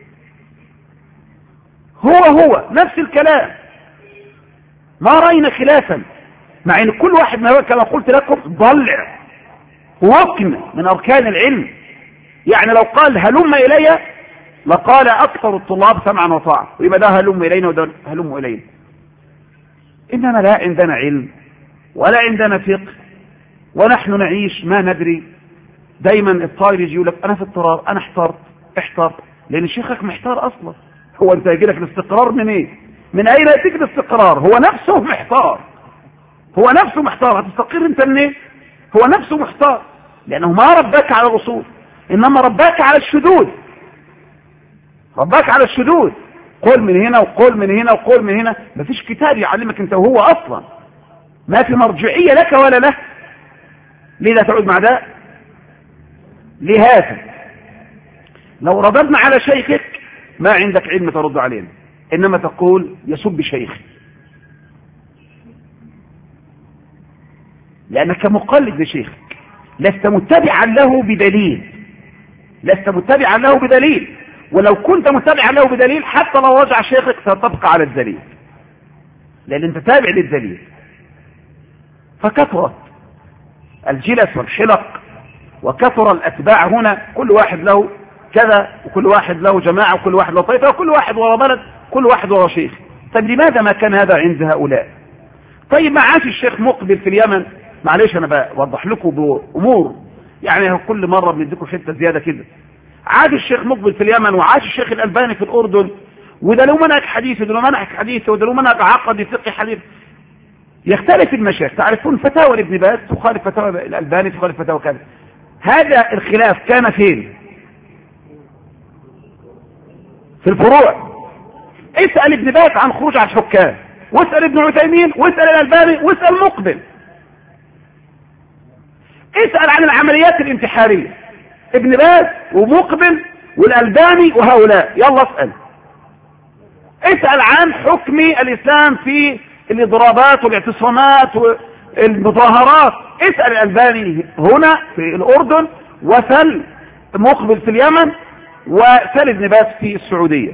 هو نفس الكلام، ما رأينا خلافا، مع ان كل واحد ما كما قلت لكم ضلع ركن من اركان العلم. يعني لو قال هلم الي لقال اكثر الطلاب سمعا وطاعة، ويبقى ده هلم الينا وده هلم الينا. اننا لا عندنا علم ولا عندنا فقه، ونحن نعيش ما ندري. دايما الطالب يجي يقول لك انا في اضطرار، انا احترت، لان شيخك محتار اصلا. هو انت يجي لك الاستقرار من ايه؟ من اين ياتيك الاستقرار؟ هو نفسه محتار، هتستقر انت من ايه؟ هو نفسه محتار، لانه ما رباك على الاصول، انما رباك على الشذوذ، قول من هنا وقول من هنا وقول من هنا. مفيش كتاب يعلمك انت وهو اصلا، ما في مرجعية لك ولا له. لذا تعود مع ده. لهذا لو رددنا على شيخك ما عندك علم ترد علينا، انما تقول يسب شيخي، لانك مقلد لشيخك، لست متبعا له بدليل، ولو كنت متبعا له بدليل حتى لو رجع شيخك ستبقى على الدليل، لان انت تابع للدليل. فكثرت الجلس والحلق، وكثر الاتباع هنا، كل واحد له كذا، وكل واحد له جماعة، وكل واحد له طائفة، وكل واحد ورا بلد، كل واحد ورا شيخ. طيب لماذا ما كان هذا عند هؤلاء؟ طيب ما عاش الشيخ مقبل في اليمن، معلش انا بوضح لكم بامور يعني كل مرة بنديكم حتة زيادة كده. عاش الشيخ مقبل في اليمن، وعاش الشيخ الألباني في الأردن، وده له منهج حديثي، وده له منهج حديثي، وده له منهج عقدي فقهي حديث. يختلف المشايخ، تعرفون فتاوى ابن باز تخالف فتاوى الألباني، تخالف فتاوى كذا. هذا الخلاف كان فين؟ في الفروع. اسأل ابن باز عن خروج على الحكام، واسأل ابن عثيمين، واسأل الألباني، واسأل مقبل. اسأل عن العمليات الانتحارية، ابن باز ومقبل والألباني وهؤلاء، يلا اسأل. اسأل عن حكم الإسلام في الإضرابات والاعتصامات والمظاهرات، اسأل الألباني هنا في الأردن، وسل مقبل في اليمن، وسل ابن باز في السعودية.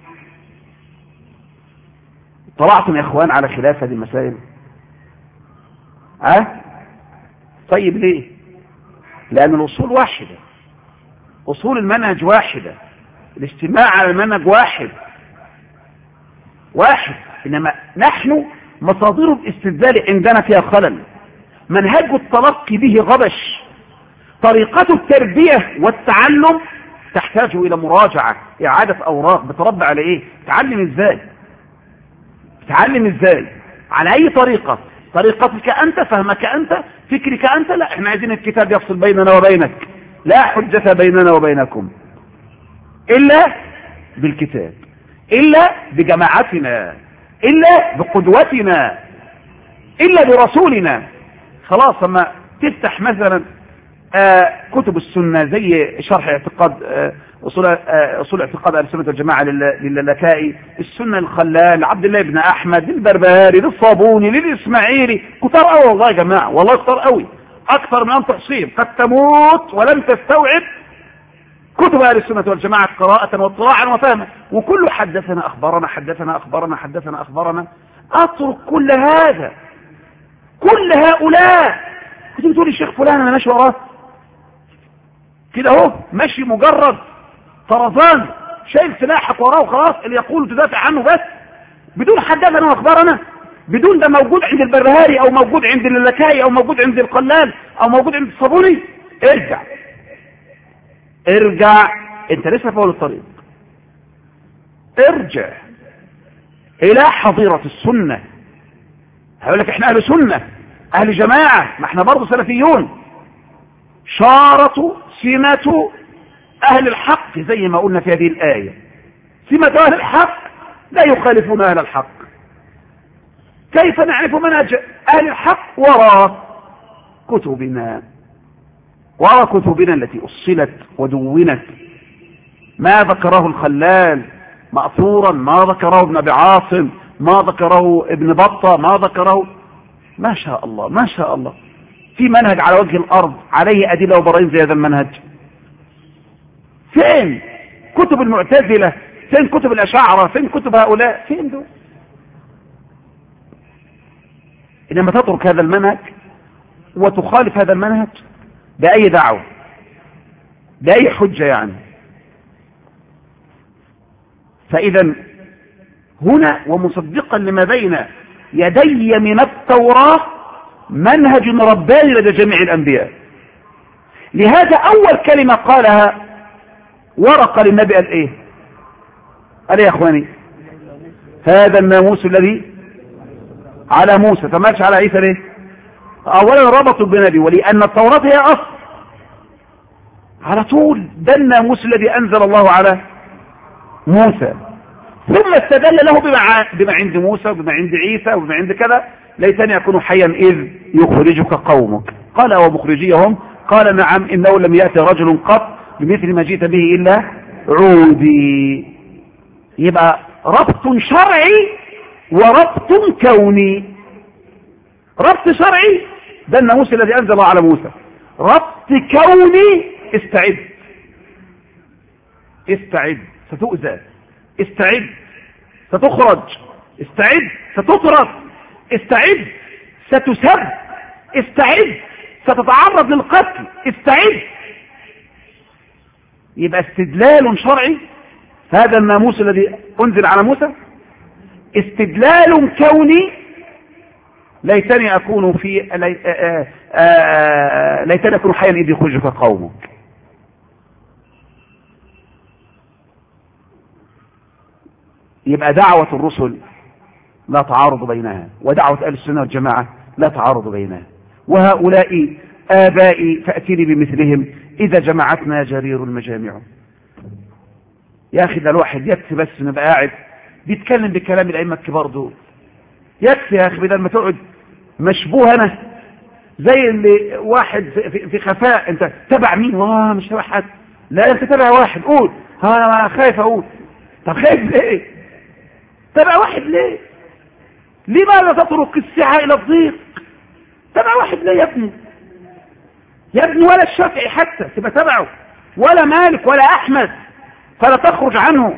طلعتم يا اخوان على خلاف هذه المسائل؟ طيب ليه؟ لأن الأصول واحدة، أصول المنهج واحدة، الاجتماع على المنهج واحد، إنما نحن مصادر الاستدلال عندنا فيها خلل، منهج التلقي به غبش، طريقة التربية والتعلم تحتاج إلى مراجعة، إعادة أوراق. بتربى على إيه؟ تعلم إزاي؟ على أي طريقة؟ طريقتك أنت، فهمك أنت، فكرك أنت؟ لا، احنا عايزين الكتاب يفصل بيننا وبينك. لا حجة بيننا وبينكم إلا بالكتاب، إلا بجماعتنا، إلا بقدوتنا، إلا برسولنا. خلاص لما تفتح مثلا كتب السنة زي شرح اعتقاد أصول اعتقاد أهل السنة والجماعة لللكائي، السنة الخلال، عبد الله بن أحمد، للبربهاري، للصابوني، للإسماعيلي، كتار قوي والله يا جماعة، والله كتار قوي، أكثر من أن تحصيهم، قد تموت ولم تستوعب كتب أهل السنة والجماعة قراءة واطلاعا وفهما، وكله حدثنا أخبرنا حدثنا أخبرنا حدثنا أخبرنا. أترك كل هذا، كل هؤلاء. كنت بتقول الشيخ فلان أنا ماشي وراه كده اهو، ماشي مجرد طرزان، شايل سلاحك وراه وخلاص، اللي يقول تدافع عنه بس بدون حدثنا واخبارنا، بدون ده موجود عند البربهاري او موجود عند اللكائي او موجود عند القلال او موجود عند الصابوني. ارجع، انت لسه في اول الطريق، ارجع الى حظيرة السنة. هقول لك احنا اهل سنة، اهل جماعة، ما احنا برضه سلفيون. شارة سمة أهل الحق زي ما قلنا في هذه الآية، سمة أهل الحق لا يخالفون أهل الحق. كيف نعرف منهج أهل الحق؟ وراء كتبنا التي أصلت ودونت، ما ذكره الخلال مأثورا، ما ذكره ابن أبي عاصم، ما ذكره ابن بطة، ما ذكره، ما شاء الله ما شاء الله، في منهج على وجه الأرض عليه أدلة وبراهين زي هذا المنهج. فين كتب المعتزلة؟ فين كتب الأشاعرة؟ فين كتب هؤلاء؟ فين دول؟ إنما تترك هذا المنهج وتخالف هذا المنهج بأي دعوة، بأي حجة يعني. فإذا هنا ومصدقا لما بين يدي من التوراة منهج رباني لدى جميع الأنبياء. لهذا أول كلمة قالها ورقة للنبي قال إيه؟ قال يا أخواني هذا الناموس الذي على موسى، فماش على عيسى ليه؟ أولا ربطوا بنبي، ولأن التوراة هي أصل على طول، ده الناموس الذي أنزل الله على موسى، ثم استدل له بما عند موسى وبما عند عيسى وبما عند كذا. ليتني أكون حيا إذ يخرجك قومك، قال ومخرجيهم، قال نعم إنه لم يأتي رجل قط بمثل ما جئت به إلا عودي. يبقى ربط شرعي وربط كوني. ربط شرعي ده الناموس الذي أنزل على موسى، ربط كوني استعد ستؤذى، استعد ستخرج، استعد ستطرد، استعد ستسب، استعد ستتعرض للقتل، استعد. يبقى استدلال شرعي هذا الناموس الذي أنزل على موسى، استدلال كوني ليتني أكون ليتني أكون حيا إذ يخرجك قومك. يبقى دعوة الرسل لا تعارض بينها، ودعوة أهل السنة والجماعة لا تعارض بينها. وهؤلاء آبائي فأتيني بمثلهم إذا جمعتنا جرير المجامع. يا أخي ده الواحد يكفي بس نبقى قاعد بيتكلم بكلام الأئمة الكبار دول، يكفي يا أخي بدل ما تقعد مشبوه أنا زي اللي واحد في خفاء، انت تبع مين؟ مش تبع حد. لا انت تبع واحد، قول انا خايف اقول. طب خايف ليه؟ تبع واحد ليه؟ لماذا تترك السعة الى الضيق؟ تبع واحد ليه يا ابني؟ يا ابني ولا الشافعي حتى تبقى تبعه، ولا مالك ولا احمد، فلا تخرج عنه.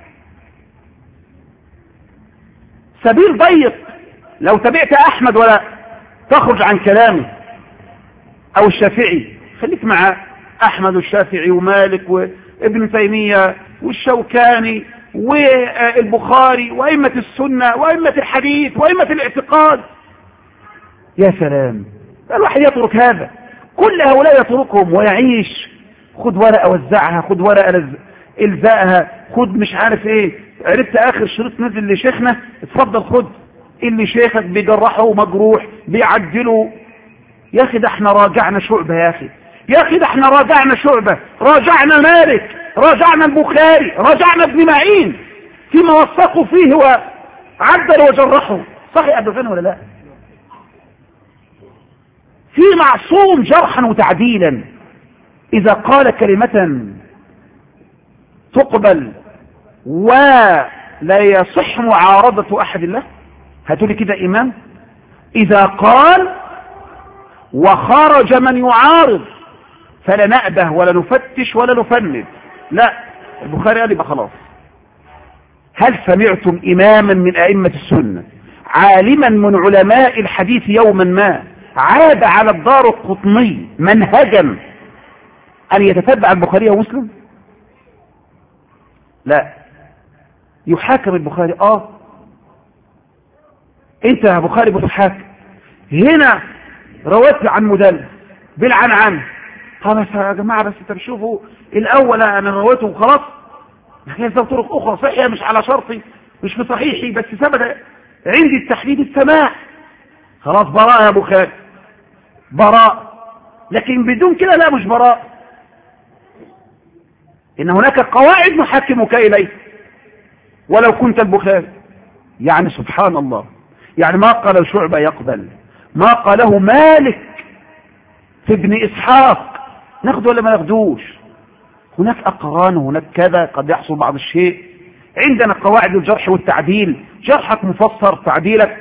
سبيل ضيق، لو تبعت احمد ولا تخرج عن كلامه او الشافعي، خليك مع احمد والشافعي ومالك وابن تيمية والشوكاني والبخاري وائمة السنة وائمة الحديث وائمة الاعتقاد. يا سلام، الواحد يترك هذا، كل هؤلاء يتركهم ويعيش. خد ورقة وزعها، خد ورقة الزقها، خد مش عارف ايه. عرفت اخر شريط نزل لشيخنا؟ اتفضل خد اللي شيخك بيجرحه ومجروح بيعدله. يا اخي ده احنا راجعنا شعبة، يا اخي ده احنا راجعنا شعبة، راجعنا مالك، راجعنا البخاري، راجعنا ابن معين فيما وثقوا فيه وعدل وجرحوا. صحيح يا ابن ولا لا؟ في معصوم جرحا وتعديلا، اذا قال كلمة تقبل ولا يصح معارضة احد الله. هاتولي كده امام اذا قال وخرج من يعارض فلا نأبه ولا نفتش ولا نفند. لا، البخاري قال يبقى خلاص. هل سمعتم اماما من ائمة السنة عالما من علماء الحديث يوما ما عاد على الدارقطني منهجا ان يتتبع البخاري ومسلم؟ لا، يحاكم البخاري. انت يا بخاري بتحاكم، هنا رويت عن مدلس بالعنعن. بس يا جماعة بس انت بتشوفوا الاول انا رويته وخلاص، هي طرق اخرى صحيحة مش على شرطي، مش في صحيحي، بس ثبت عندي التحديد السماع. خلاص براء يا بخاري، براء. لكن بدون كده لا، مش براء. ان هناك قواعد نحكمك اليه ولو كنت البخاري. يعني سبحان الله، يعني ما قال شعبة يقبل، ما قاله مالك في ابن اسحاق ناخده ولا ما ناخدوش. هناك اقران وهناك كذا، قد يحصل بعض الشيء. عندنا قواعد الجرح والتعديل، جرحك مفسر، تعديلك.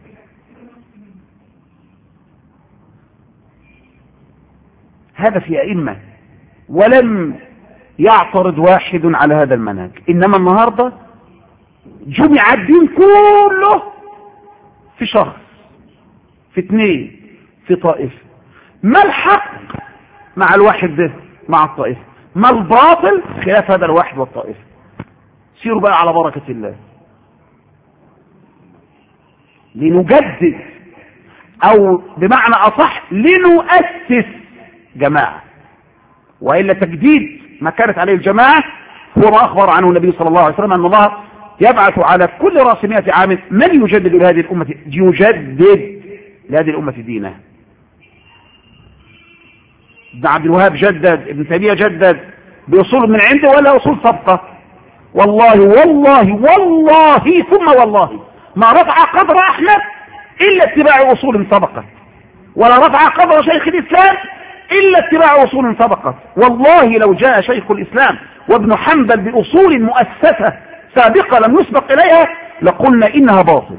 هذا في ائمة، ولم يعترض واحد على هذا المنهج. انما النهارده جمع الدين كله في شخص، في اثنين، في طائفة. ما الحق مع الواحد ده مع الطائفة، ما الباطل خلاف هذا الواحد والطائفة. سيروا بقى على بركة الله لنجدد، او بمعنى اصح لنؤسس جماعة. وإلا تجديد ما كانت عليه الجماعة هو ما أخبر عنه النبي صلى الله عليه وسلم، أن الله يبعث على كل رأس 100 عام من يجدد لهذه الأمة، يجدد لهذه الأمة دينها. ابن عبد الوهاب جدد، ابن تيمية جدد بأصول من عنده ولا أصول سابقة. والله والله والله ثم والله ما رفع قدر أحمد إلا اتباع أصول سبقت، ولا رفع قدر شيخ الإسلام إلا اتباع أصول سبقت. والله لو جاء شيخ الإسلام وابن حنبل بأصول مؤسسة سابقة لم يسبق إليها لقلنا إنها باطل.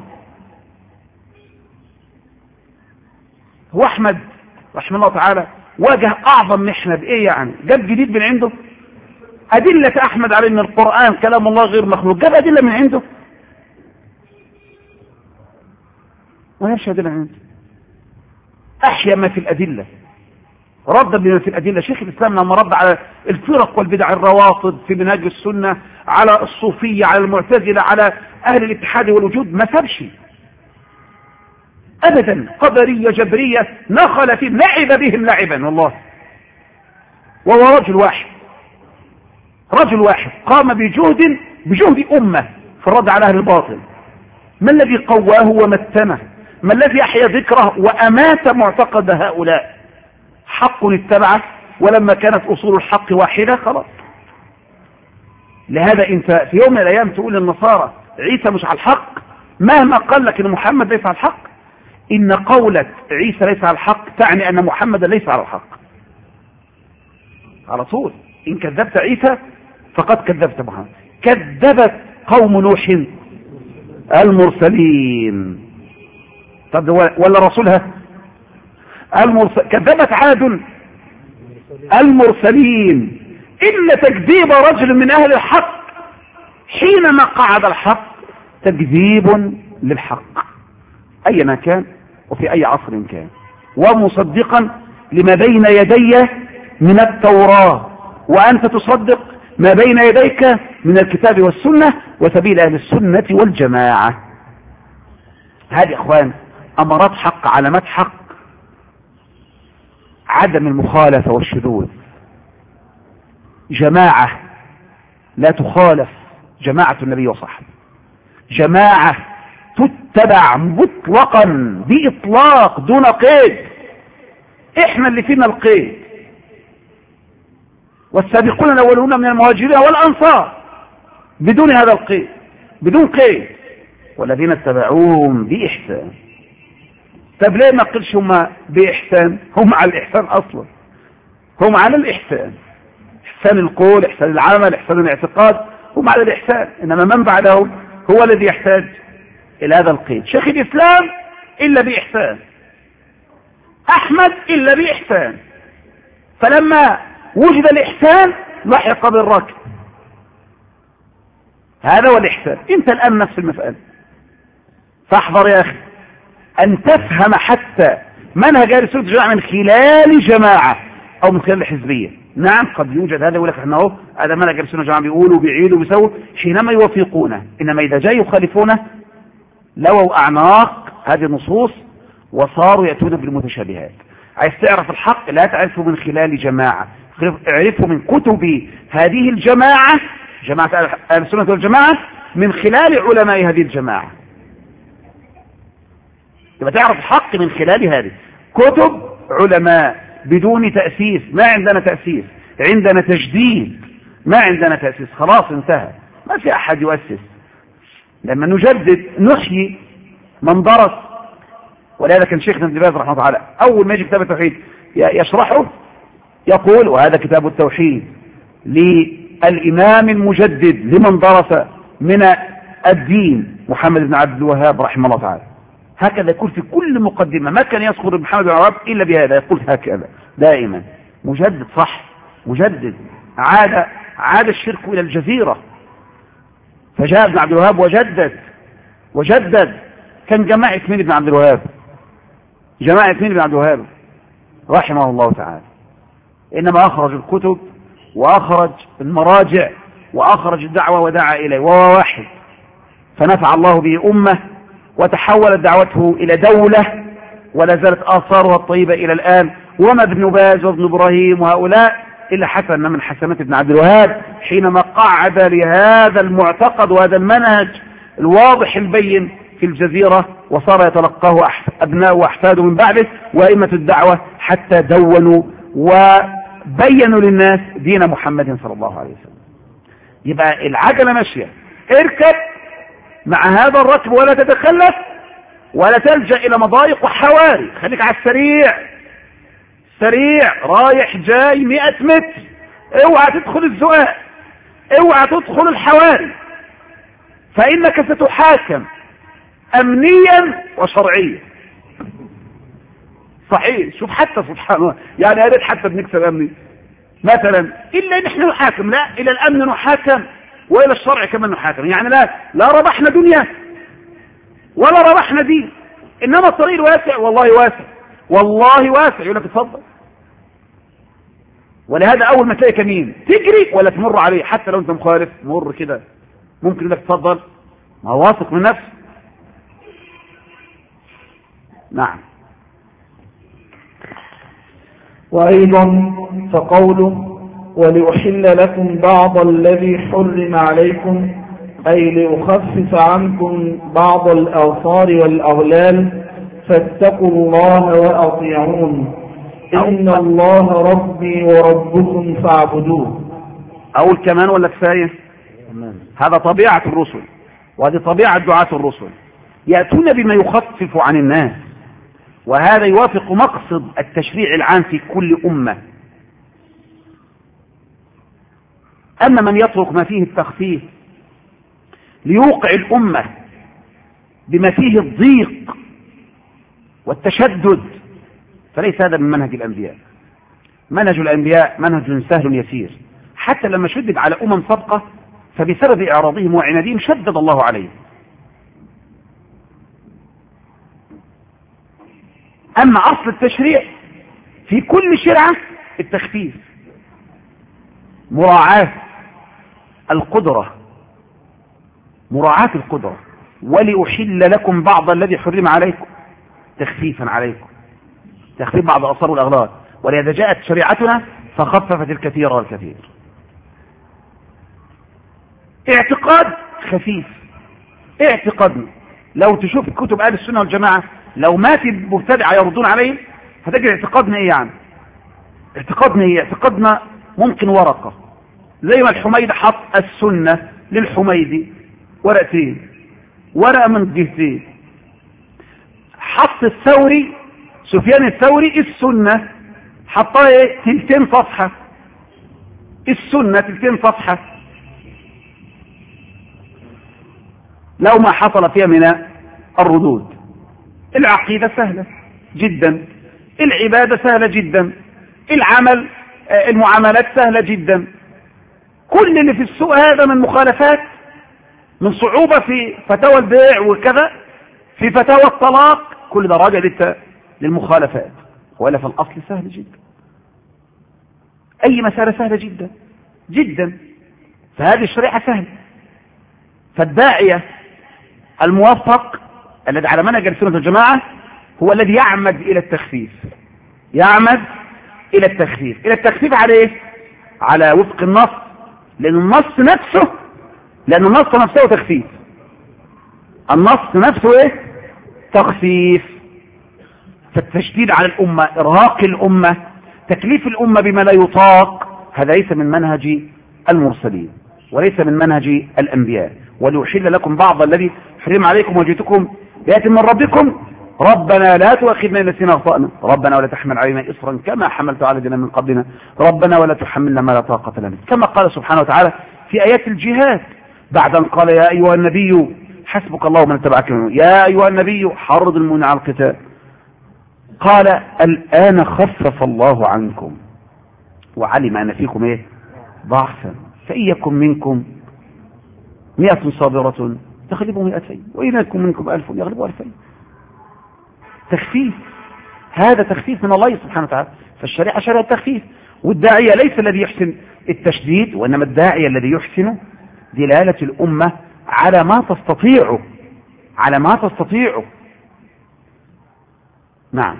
هو أحمد رحمه الله تعالى واجه أعظم محنة بإيه؟ يعني جاب جديد من عنده؟ أدلة أحمد على أن القرآن كلام الله غير مخلوق، جاب أدلة من عنده؟ ويش أدلة من عنده؟ أحيا ما في الأدلة، رد بما في الأدلة. شيخ الإسلام لما رد على الفرق والبدع الروافض في منهج السنة، على الصوفية، على المعتزلة، على أهل الاتحاد والوجود، ما سابش أبدا. قدرية جبرية نخل فيهم، لعب بهم لعبا والله. وهو رجل واحد قام بجهد أمة في الرد على أهل الباطل. ما الذي قواه ومتنه؟ ما الذي أحيا ذكره وأمات معتقد هؤلاء؟ حق اتبعه، ولما كانت أصول الحق واحدة خلاص. لهذا انت في يوم من الأيام تقول للنصارى عيسى مش على الحق، مهما قال لك ان محمد ليس على الحق، إن قولة عيسى ليس على الحق تعني أن محمد ليس على الحق على طول. إن كذبت عيسى فقد كذبت محمد. كذبت قوم نوح المرسلين، طب ولا رسولها كذبت عاد المرسلين. إن تكذيب رجل من أهل الحق حينما قعد الحق تكذيب للحق أيما كان وفي أي عصر كان، ومصدقا لما بين يدي من التوراة، وأنت تصدق ما بين يديك من الكتاب والسنة وسبيل أهل السنة والجماعة. هذه أخوان أمارات حق، علامات حق، عدم المخالفة والشذوذ. جماعة لا تخالف جماعة النبي وصحبه، جماعة تتبع مطلقا بإطلاق دون قيد. احنا اللي فينا القيد، والسابقون الأولون من المهاجرين والأنصار بدون هذا القيد، بدون قيد، والذين اتبعوهم بإحسان. طب ليه ما قلش هم بإحسان؟ هم على الإحسان أصلا، هم على الإحسان، إحسان القول، إحسان العمل، إحسان الاعتقاد، هم على الإحسان. إنما من بعدهم هو الذي يحتاج إلى هذا القيد. شيخ الإسلام إلا بإحسان، أحمد إلا بإحسان. فلما وجد الإحسان لحق بالركب، هذا هو الإحسان. أنت الآن نفس المسألة، فاحذر يا أخي أن تفهم حتى منهج أهل السنة والجماعة من خلال جماعة أو من خلال الحزبية. نعم قد يوجد هذا، يقول لك احنا اهو هذا منهج أهل السنة والجماعة، بيقولوا وبيعيدوا وبيسووا حينما يوافقونه، إنما إذا جاء يخالفونه لووا أعناق هذه النصوص وصاروا يأتون بالمتشابهات. عايز تعرف الحق لا تعرفه من خلال جماعة، اعرفه من كتب هذه الجماعة، جماعة أهل السنة والجماعة، من خلال علماء هذه الجماعة. يبقى تعرف الحق من خلال هذه كتب علماء بدون تأسيس. ما عندنا تأسيس، عندنا تجديد، ما عندنا تأسيس، خلاص انتهى، ما في أحد يؤسس. لما نجدد نحيي من درس. ولهذا كان شيخنا ابن باز رحمه الله تعالى أول ما يجي كتاب التوحيد يشرحه يقول: وهذا كتاب التوحيد للإمام المجدد لمن درس من الدين محمد بن عبد الوهاب رحمه الله تعالى. هكذا يقول في كل مقدمة، ما كان يذكر محمد بن عبد الوهاب إلا بهذا، يقول هكذا دائما: مجدد، صح، مجدد. عاد الشرك إلى الجزيرة، فجاء ابن عبد الوهاب وجدد. كان جماعة مين ابن عبد الوهاب؟ جماعة مين ابن عبد الوهاب رحمه الله تعالى؟ إنما أخرج الكتب وأخرج المراجع وأخرج الدعوة ودعا إليه، وهو واحد، فنفع الله به أمة، وتحولت دعوته إلى دولة، ولا زالت آثارها الطيبة إلى الآن. وما ابن باز وابن إبراهيم وهؤلاء إلا حسن من حسنات ابن عبد الوهاب حينما قعد لهذا المعتقد وهذا المنهج الواضح البين في الجزيرة، وصار يتلقاه أبناء وأحفاده من بعده وأئمة الدعوة، حتى دونوا وبينوا للناس دين محمد صلى الله عليه وسلم. يبقى العجلة ماشية، اركب مع هذا الركب ولا تتخلف ولا تلجأ إلى مضايق وحواري، خليك على السريع رايح جاي 100 متر، اوعى تدخل الزقاق، اوعى تدخل الحواري، فإنك ستحاكم أمنيا وشرعيا. صحيح، شوف حتى سبحان الله، يعني يا ريت حتى بنكسب أمني مثلا، إلا إن احنا نحاكم، لا، إلى الأمن نحاكم وإلى الشرع كمان نحاكم. يعني لا ربحنا دنيا ولا ربحنا دين، إنما الطريق واسع، والله واسع، يقول لك اتفضل. ولهذا أول ما تلاقي كمين تجري ولا تمر عليه، حتى لو أنت مخالف مر كده، ممكن يقول لك اتفضل، ما هو واثق من نفسه. نعم. وأيضا فقوله: ولأحل لكم بعض الذي حرم عليكم، أي لأخفف عنكم بعض الآثار والأغلال، فاتقوا الله وأطيعون، إن الله ربي وربكم فاعبدوه. أقول كمان ولا كفاية؟ هذا طبيعة الرسل، وهذه طبيعة دعاة الرسل، يأتون بما يخفف عن الناس وهذا يوافق مقصد التشريع العام في كل أمة. أما من يترك ما فيه التخفيف ليوقع الأمة بما فيه الضيق والتشدد فليس هذا من منهج الأنبياء. منهج الأنبياء منهج سهل يسير، حتى لما شدد على أمم سابقة فبسبب إعراضهم وعنادهم شدد الله عليهم. أما أصل التشريع في كل شرعة التخفيف، مراعاة القدرة، ولأحل لكم بعض الذي حرم عليكم، تخفيفا عليكم، تخفيف بعض الأصار والأغلال. ولذا جاءت شريعتنا فخففت الكثير والكثير. اعتقاد خفيف، اعتقادنا لو تشوف كتب أهل السنة والجماعة لو مات المبتدعة يردون عليه هتجد اعتقادنا ايه يعني؟ اعتقادنا ممكن ورقة، زي ما الحميدي حط السنة للحميدي ورقتين، ورقة من جهتين. حط الثوري سفيان الثوري السنة حطها ايه؟ تلتين صفحة، السنة تلتين صفحة. لو ما حصل فيها من الردود. العقيدة سهلة جدا، العبادة سهلة جدا، العمل المعاملات سهلة جدا. كل اللي في السوق هذا من مخالفات، من صعوبة في فتاوى البيع وكذا، في فتاوى الطلاق، كل ده راجع للمخالفات. ولا في الأصل سهل جدا، أي مسألة سهلة جدا جدا. فهذه الشريعة سهلة. فالداعية الموفق الذي على منهج السنة والجماعة هو الذي يعمد إلى التخفيف، يعمد إلى التخفيف على إيه؟ على وفق النص، لأن النص نفسه تخفيف. النص نفسه إيه؟ تخفيف. فالتشديد على الأمة، إرهاق الأمة، تكليف الأمة بما لا يطاق، هذا ليس من منهج المرسلين وليس من منهج الأنبياء. وليحل لكم بعض الذي حرم عليكم وجئتكم بآية من ربكم ربنا لا تؤاخذنا إن نسينا أخطأنا ربنا ولا تحمل علينا إصرا كما حملت على الذين من قبلنا ربنا ولا تحملنا ما لا طاقة لنا، كما قال سبحانه وتعالى في آيات الجهاد بعد أن قال يا أيها النبي حسبك الله ومن اتبعك منه، يا أيها النبي حرض المؤمنين على القتال، قال الآن خفف الله عنكم وعلم أن فيكم إيه؟ ضعفا فإن يكن منكم 100 صابرة تغلبوا 200 وإن يكن منكم 1000 يغلبوا 2000. تخفيف، هذا تخفيف من الله سبحانه وتعالى. فالشريعة شريعة تخفيف. والداعية ليس الذي يحسن التشديد، وإنما الداعية الذي يحسن دلالة الأمة على ما تستطيعه. نعم.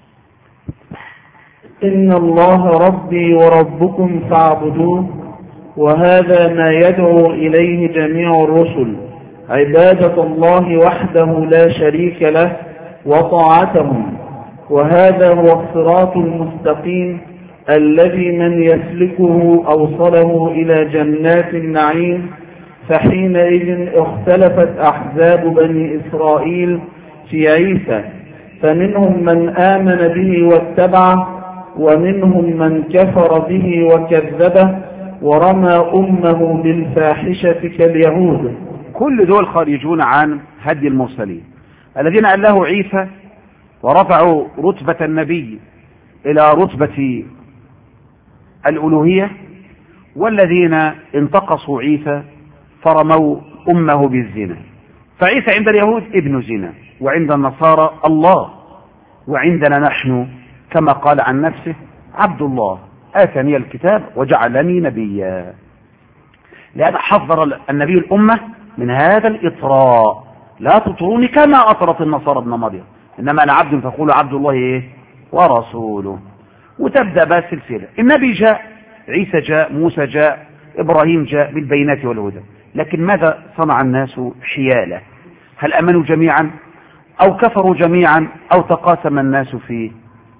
إن الله ربي وربكم فاعبدوه وهذا ما يدعو إليه جميع الرسل، عبادة الله وحده لا شريك له وطاعتهم، وهذا هو الصراط المستقيم الذي من يسلكه أوصله إلى جنات النعيم. فحينئذ اختلفت أحزاب بني إسرائيل في عيسى، فمنهم من آمن به واتبعه ومنهم من كفر به وكذبه ورمى أمه بالفاحشة كاليهود. كل دول خارجون عن هدي المرسلين الذين أله عيسى ورفعوا رتبة النبي إلى رتبة الألوهية، والذين انتقصوا عيسى فرموا أمه بالزنا. فعيسى عند اليهود ابن زنا، وعند النصارى الله، وعندنا نحن كما قال عن نفسه عبد الله آتاني الكتاب وجعلني نبيا. لهذا حذر النبي الأمة من هذا الإطراء، لا تطروني كما أطرت النصارى ابن مريم، إنما أنا عبد فقولوا عبد الله إيه؟ ورسوله. وتبدأ بقى السلسلة. النبي جاء، عيسى جاء، موسى جاء، إبراهيم جاء بالبينات والهدى، لكن ماذا صنع الناس؟ حيالة. هل أمنوا جميعا أو كفروا جميعا أو تقاسم الناس فيه؟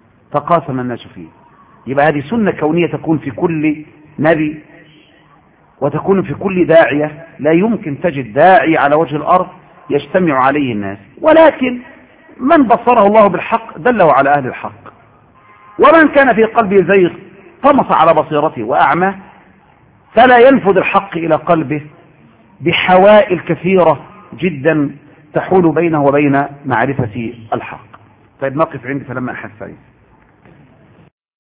يبقى هذه سنة كونية تكون في كل نبي وتكون في كل داعية. لا يمكن تجد داعي على وجه الأرض يجتمع عليه الناس، ولكن من بصره الله بالحق دله على أهل الحق، ومن كان في قلبه زيغ طمس على بصيرته وأعمى، فلا ينفذ الحق إلى قلبه بحوائل كثيرة جدا تحول بينه وبين معرفة الحق. طيب نقف عندي فلما أحس عليه.